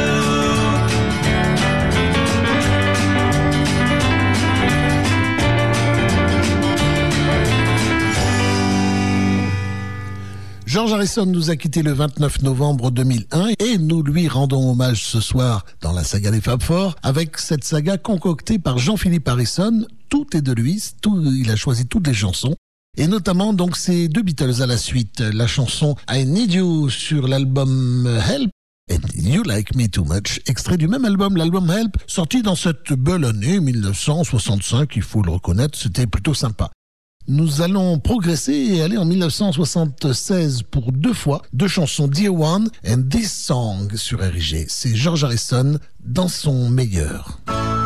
S4: George Harrison nous a quittés le 29 novembre 2001 et nous lui rendons hommage ce soir dans la saga des Fab Four avec cette saga concoctée par Jean-Philippe Harrison. Tout est de lui, il a choisi toutes les chansons et notamment donc ces deux Beatles à la suite. La chanson I Need You sur l'album Help et You Like Me Too Much, extrait du même album, l'album Help, sorti dans cette belle année 1965, il faut le reconnaître, c'était plutôt sympa. Nous allons progresser et aller en 1976 pour deux fois, deux chansons Dear One and This Song sur RG. C'est George Harrison dans son meilleur.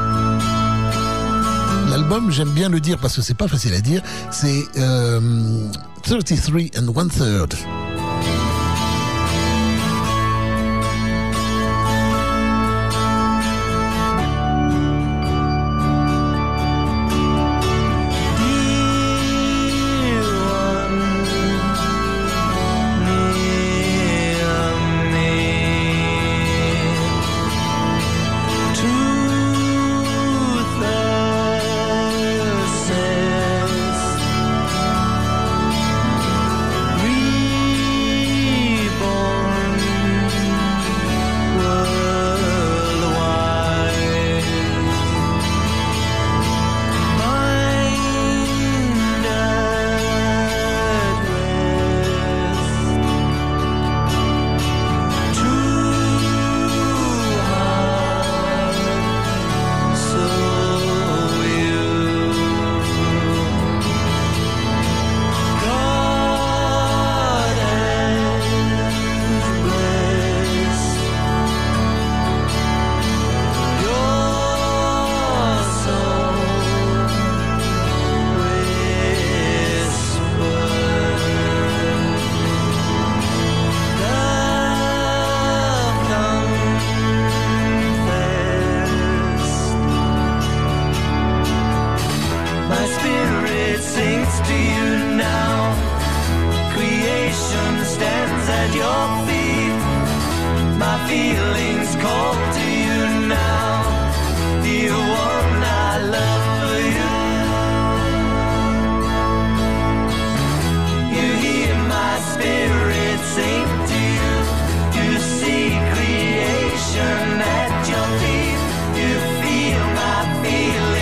S4: L'album, j'aime bien le dire parce que c'est pas facile à dire, c'est 33 and 1/3.
S3: feelings call to you now. The one I love for you. You hear my spirit sing to you. You see creation at your feet. You feel my feelings.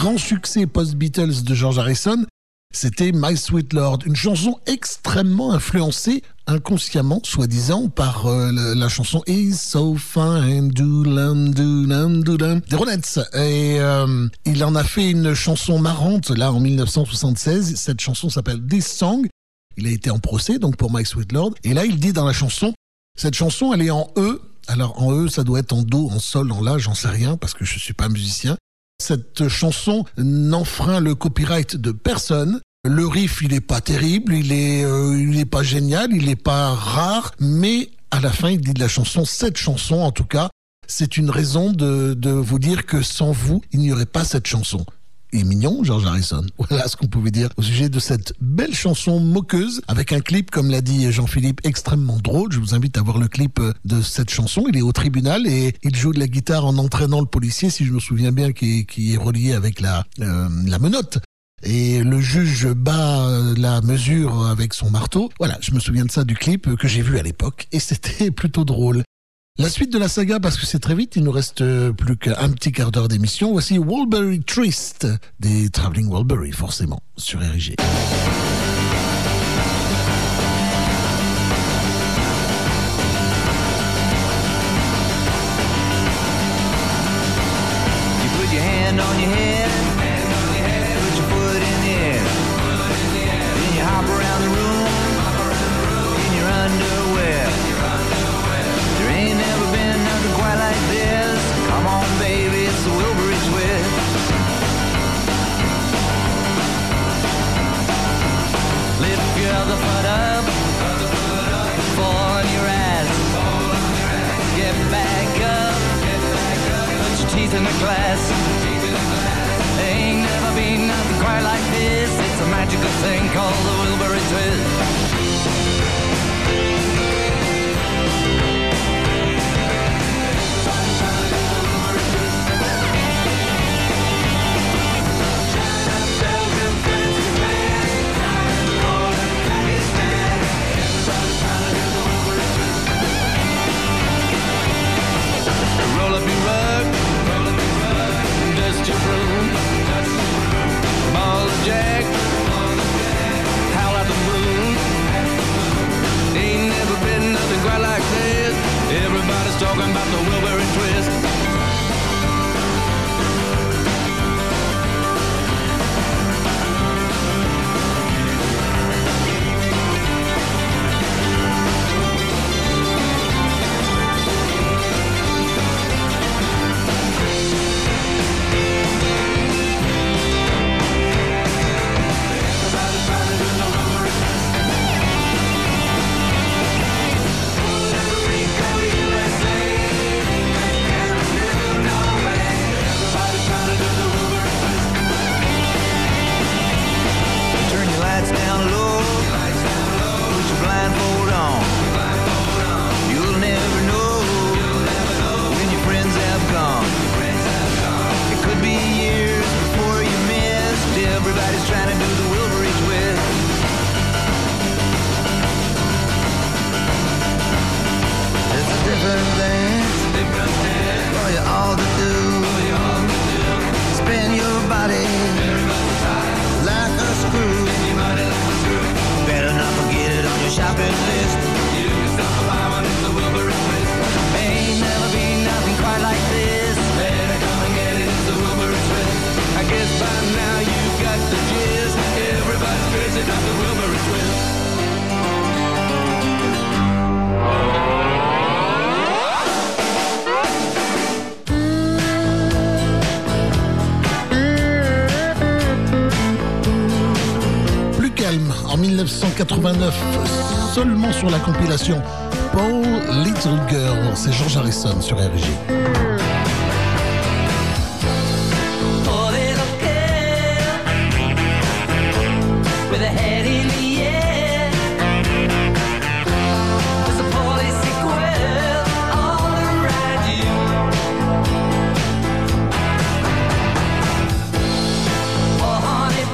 S4: grand succès post-Beatles de George Harrison, c'était My Sweet Lord, une chanson extrêmement influencée inconsciemment, soi-disant, par la chanson He's So Fine, Doolam, Doolam, Doolam des Ronettes. Et il en a fait une chanson marrante, là, en 1976. Cette chanson s'appelle This Song. Il a été en procès, donc, pour My Sweet Lord. Et là, il dit dans la chanson, cette chanson, elle est en E. Alors, en E, ça doit être en Do, en Sol, en La, j'en sais rien, parce que je suis pas musicien. Cette chanson n'enfreint le copyright de personne. Le riff, il est pas terrible, il est pas génial, il est pas rare, mais à la fin, il dit de la chanson, cette chanson, en tout cas, c'est une raison de vous dire que sans vous, il n'y aurait pas cette chanson. Il est mignon, George Harrison. Voilà ce qu'on pouvait dire au sujet de cette belle chanson moqueuse, avec un clip, comme l'a dit Jean-Philippe, extrêmement drôle. Je vous invite à voir le clip de cette chanson. Il est au tribunal et il joue de la guitare en entraînant le policier, si je me souviens bien, qui est relié avec la menotte. Et le juge bat la mesure avec son marteau. Voilà, je me souviens de ça, du clip que j'ai vu à l'époque, et c'était plutôt drôle. La suite de la saga, parce que c'est très vite, il nous reste plus qu'un petit quart d'heure d'émission. Voici Wilbury Trist, des Traveling Wilbury, forcément, sur RG.
S3: You put your hand on your head, put your foot in the air, then you hop around the room in your underwear. There ain't never been nothing quite like this. Come on, baby, it's the Wilbury Twist. Lift your other foot up, fall on your ass, get back up, put your teeth in the glass. There ain't never been nothing quite like this. It's a magical thing called the Wilbury Twist. Roll up your rug, dust your broom, ball of jack, howl at the moon. Ain't never been nothing quite like this. Everybody's talking about the Wilbury Twist. Everybody's trying to do the Wilbury Twist. It's a different thing for you all to do. Spin your body like a screw. Better not forget it on your shopping list. You can stop by one in the Wilbury Twist. Ain't never been nothing quite like this. Better come and get it, it's the Wilbury Twist. I guess by now you got the gist. Everybody's crazy about the Wilbury Twist.
S4: Plus calme, en 1989, seulement sur la compilation Paul Little Girl, c'est George Harrison sur RG.
S3: With a head in the air, there's a police square all around you. Oh, honey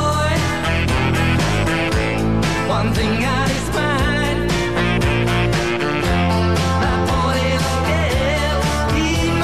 S3: boy, one thing on his mind. That boy is scared, he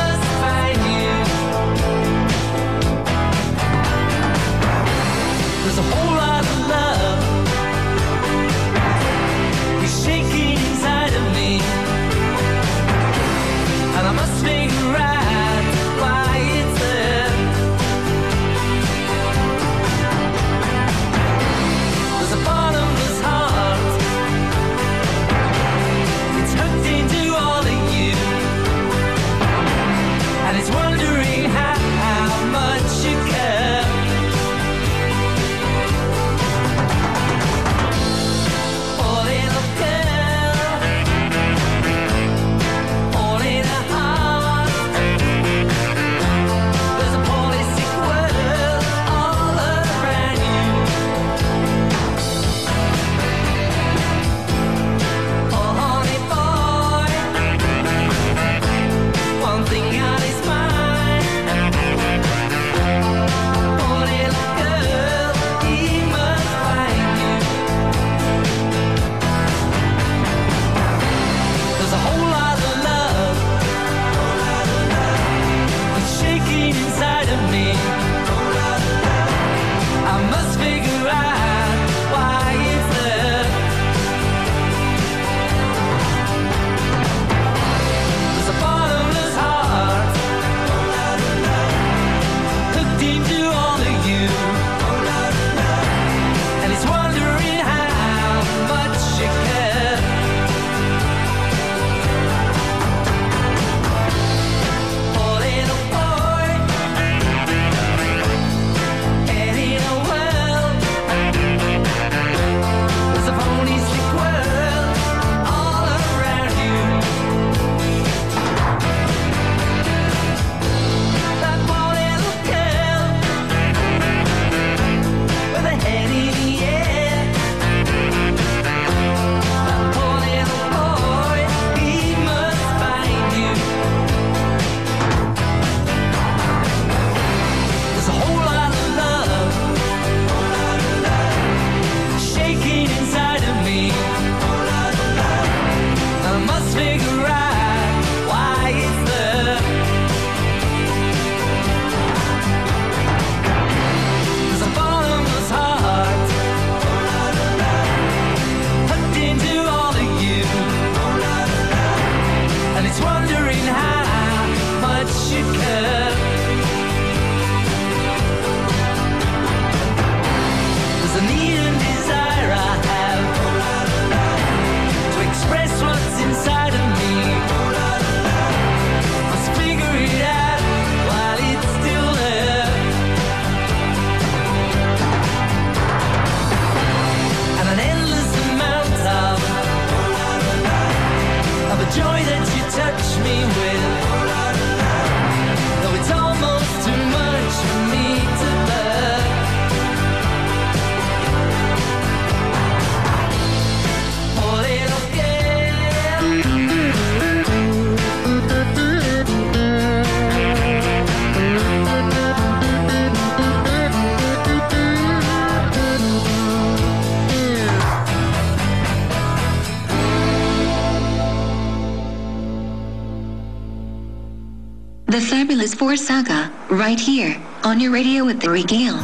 S8: Fabulous 4 Saga, right here, on your radio with the Regale.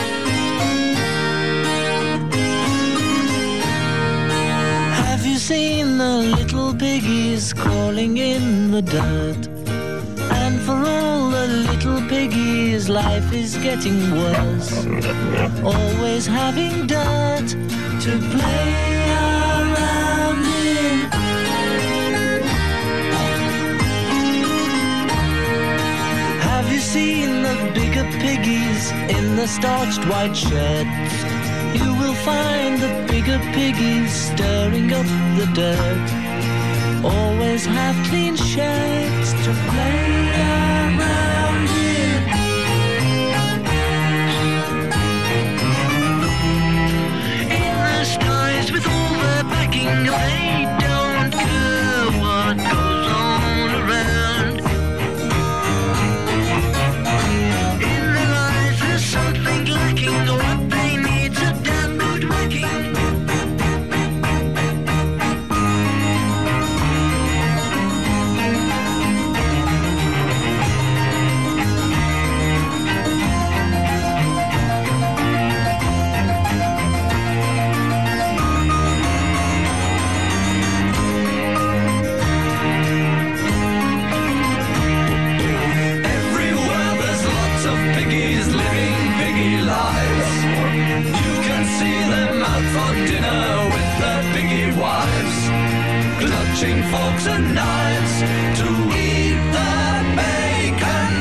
S3: Have you seen the little piggies crawling in the dirt? And for all the little piggies, life is getting worse. Always having dirt to play around in. Have you seen the bigger piggies in the starched white shirts? You will find the bigger piggies stirring up the dirt. Always have clean shirts to play around in. In the skies with all their packing, they don't care what goes on around. In their eyes there's something lacking, what they need's a damn good whacking. Clutching forks and knives to eat the bacon.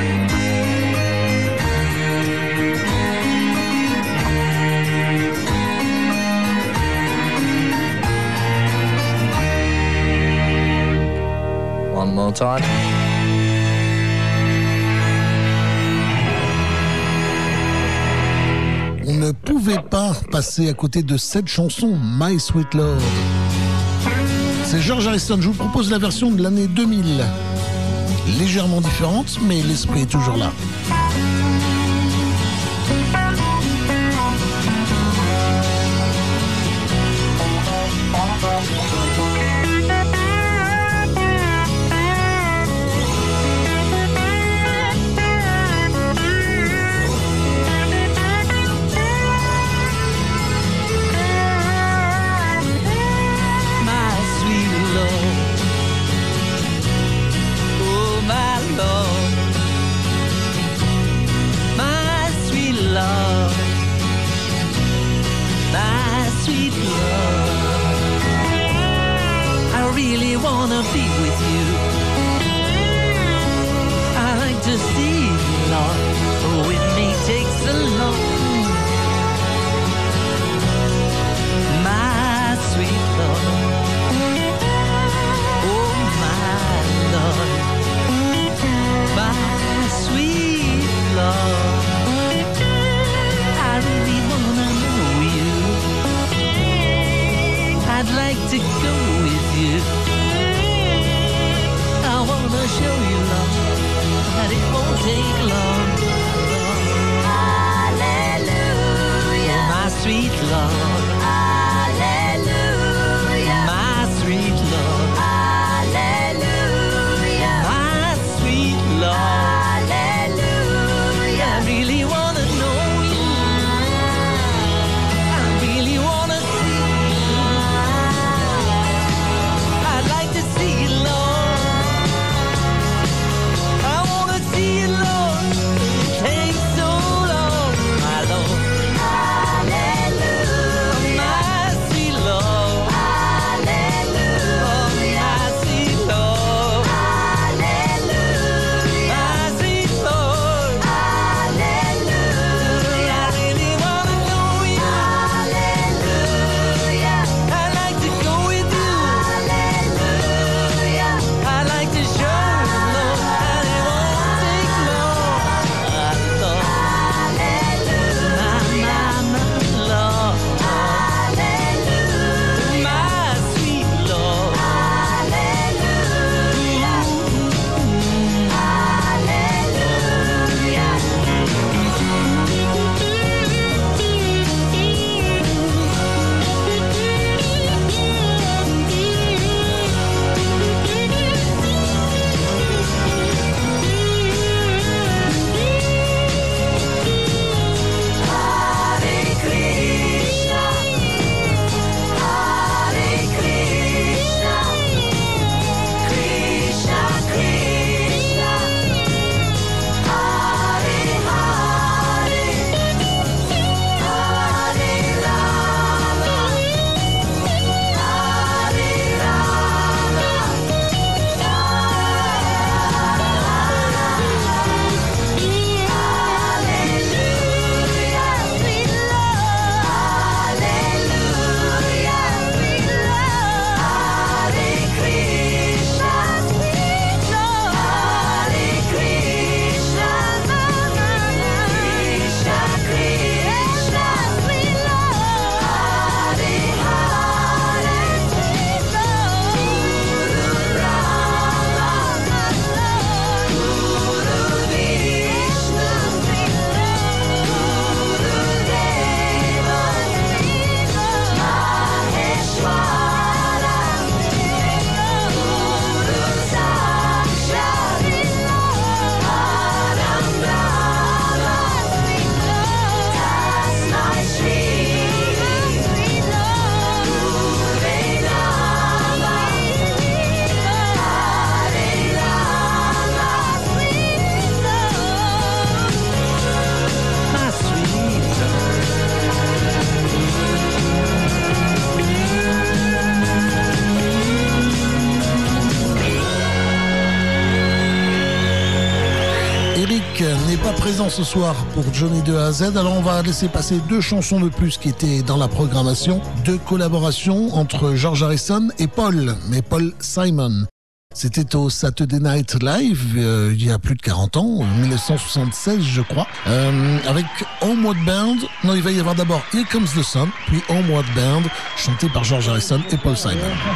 S3: One more time.
S4: On ne pouvait pas passer à côté de cette chanson, My Sweet Lord. C'est George Harrison, je vous propose la version de l'année 2000. Légèrement différente, mais l'esprit est toujours là. présent ce soir pour Johnny de A à Z. Alors on va laisser passer 2 chansons de plus qui étaient dans la programmation. 2 collaborations entre George Harrison et Paul, mais Paul Simon. C'était au Saturday Night Live il y a plus de 40 ans, 1976 je crois, avec Homeward Bound. Non, il va y avoir d'abord Here Comes the Sun, puis Homeward Bound, chanté par George Harrison et Paul Simon.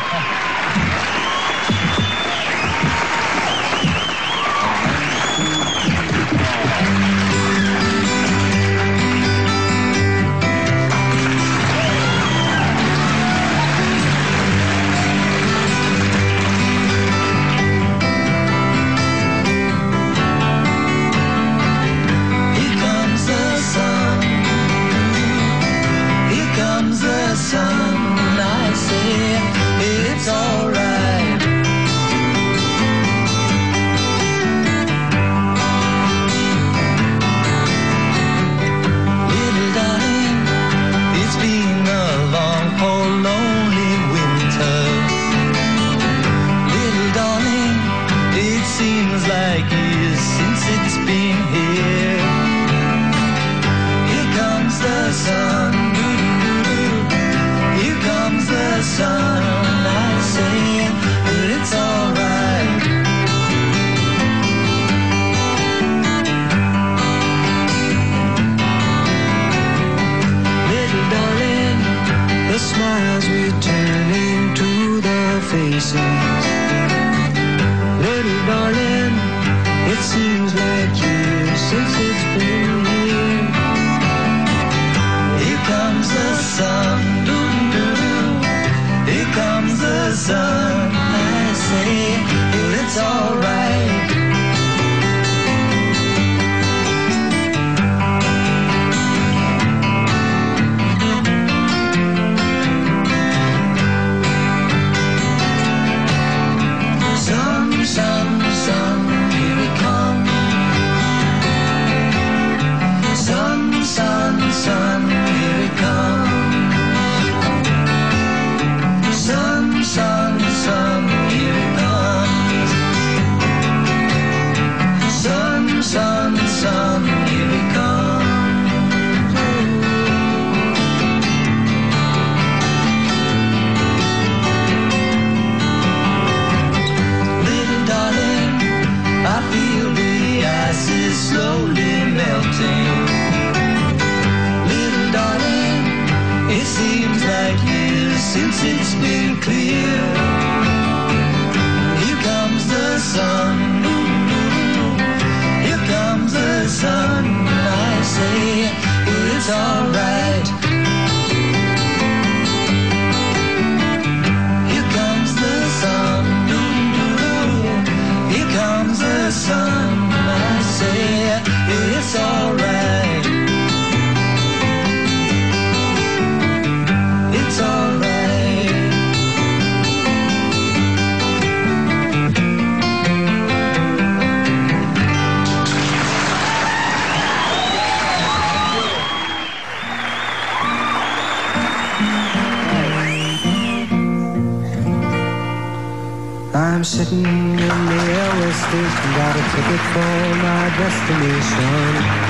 S9: Sitting in the railway station, got a ticket for my destination.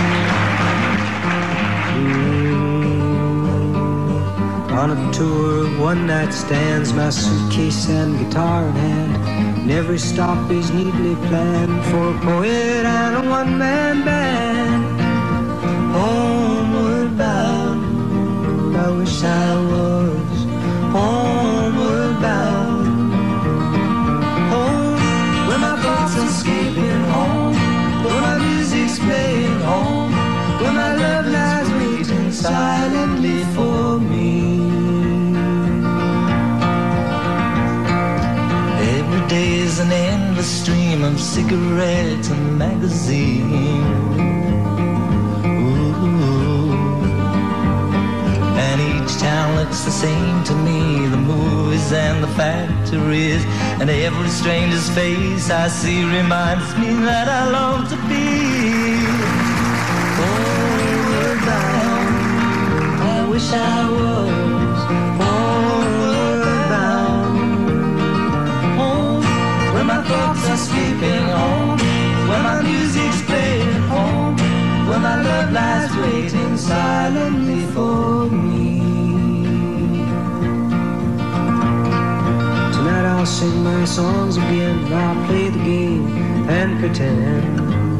S9: On a tour of one-night stands, my suitcase and guitar in hand, and every stop is neatly planned for a poet and a one-man band. Homeward bound, I wish I was homeward bound. Escaping home, where my music's playing home, where my love lies waiting silently for me. Every day is an endless stream of cigarettes and magazines. And each town looks the same to me, the movies and the factories, and every stranger's face I see reminds me that I long to be homeward bound. I wish I was homeward bound. Home, where my thoughts are sleeping. Home, where my music's playing. Home, me songs again. I'll play the game and pretend.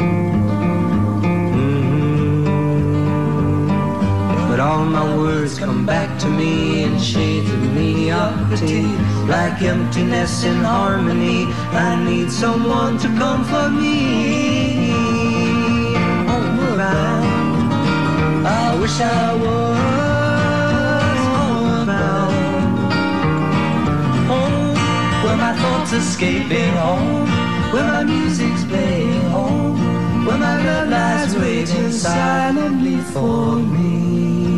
S9: But all my words come back to me in shades of mediocrity, like emptiness in harmony. I need someone to comfort me. Homebound, I wish I was homebound. Home, where my thoughts escaping. Home, where my music's playing. Home, where my love lies waiting silently for me.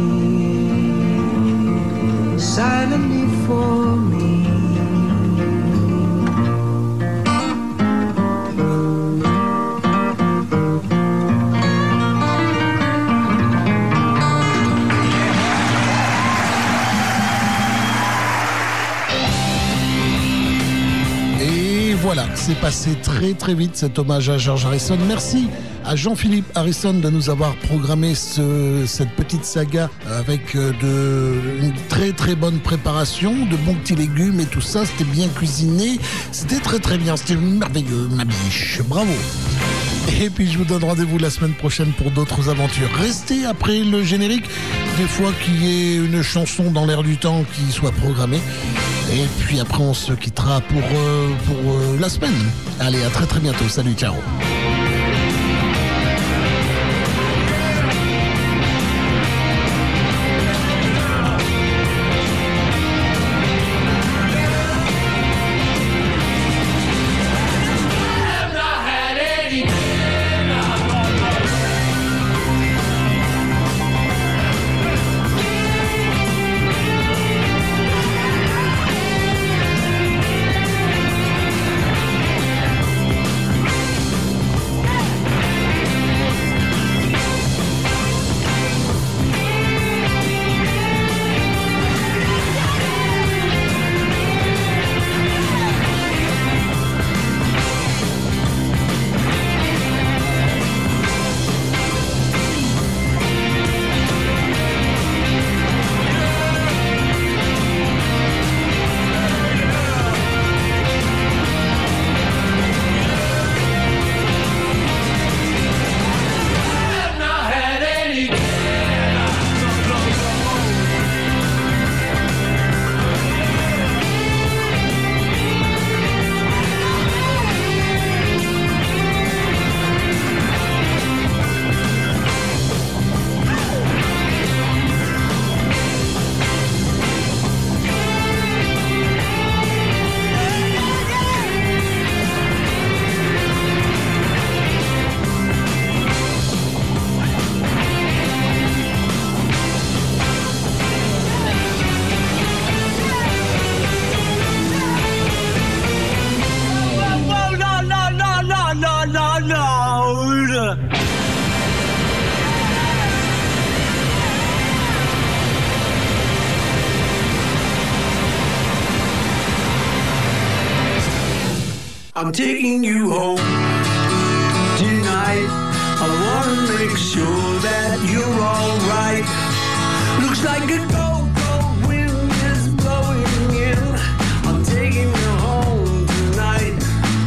S9: Silently for me.
S4: Et voilà, c'est passé très très vite cet hommage à George Harrison. Merci à Jean-Philippe Harrison de nous avoir programmé cette petite saga avec une très très bonne préparation, de bons petits légumes et tout ça. C'était bien cuisiné, c'était très très bien, c'était merveilleux, ma biche, bravo. Et puis je vous donne rendez-vous la semaine prochaine pour d'autres aventures. Restez après le générique, des fois qu'il y ait une chanson dans l'air du temps qui soit programmée. Et puis après on se quittera pour la semaine. Allez, à très très bientôt, salut, ciao.
S3: I'm taking you home tonight. I wanna make sure that you're alright. Looks like a cold, cold wind is blowing in. I'm taking you home tonight.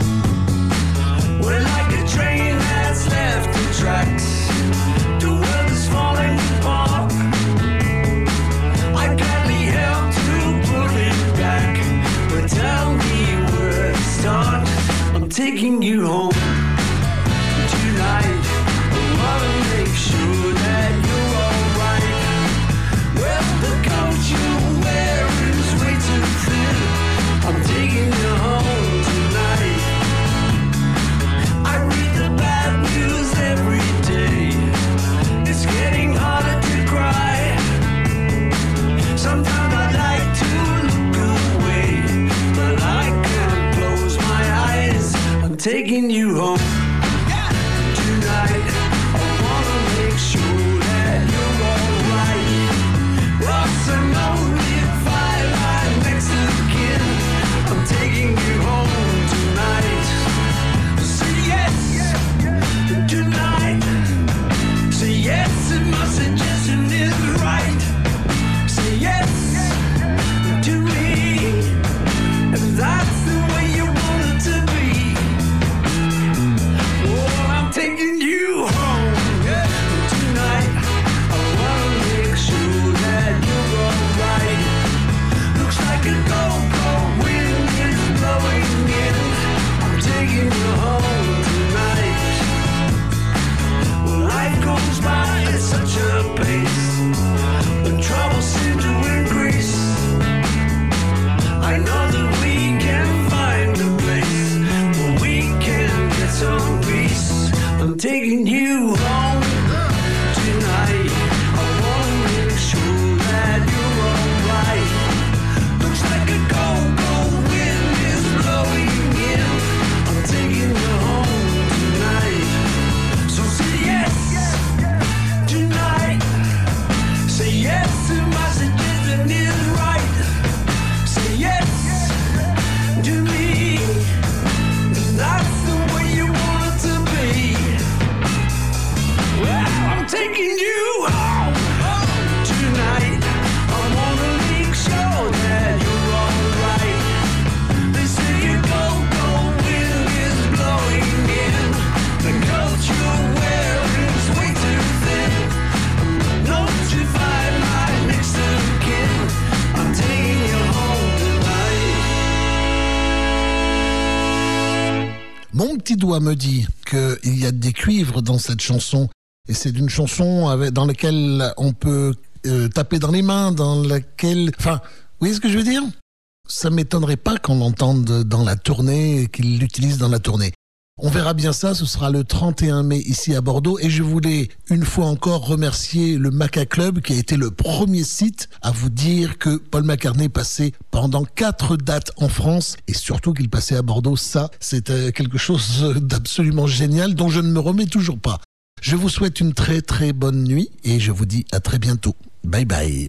S3: We're like a train that's left the tracks. The world is falling apart. I gladly help to pull it back. But tell me where to start. I'm taking you home tonight. I wanna make sure that you're alright. Well, the coat you wear is way too thin. I'm taking you home tonight. I read the bad news every day. It's getting harder to cry. Sometimes I like to look away, but I can't close my eyes. I'm taking you home tonight. I wanna make sure that you're alright. What's I know if I lie next to the kid? I'm taking you home tonight. Say yes tonight. Say yes if my suggestion is right. Say yes to me. If that's the way you
S4: petit doigt me dit qu'il y a des cuivres dans cette chanson. Et c'est une chanson dans laquelle on peut taper dans les mains, dans laquelle... Enfin, vous voyez ce que je veux dire ? Ça ne m'étonnerait pas qu'on l'entende dans la tournée, qu'il l'utilise dans la tournée. On verra bien ça, ce sera le 31 mai ici à Bordeaux. Et je voulais une fois encore remercier le Maca Club qui a été le premier site à vous dire que Paul McCartney passait pendant 4 dates en France et surtout qu'il passait à Bordeaux. Ça, c'est quelque chose d'absolument génial dont je ne me remets toujours pas. Je vous souhaite une très très bonne nuit et je vous dis à très bientôt. Bye bye.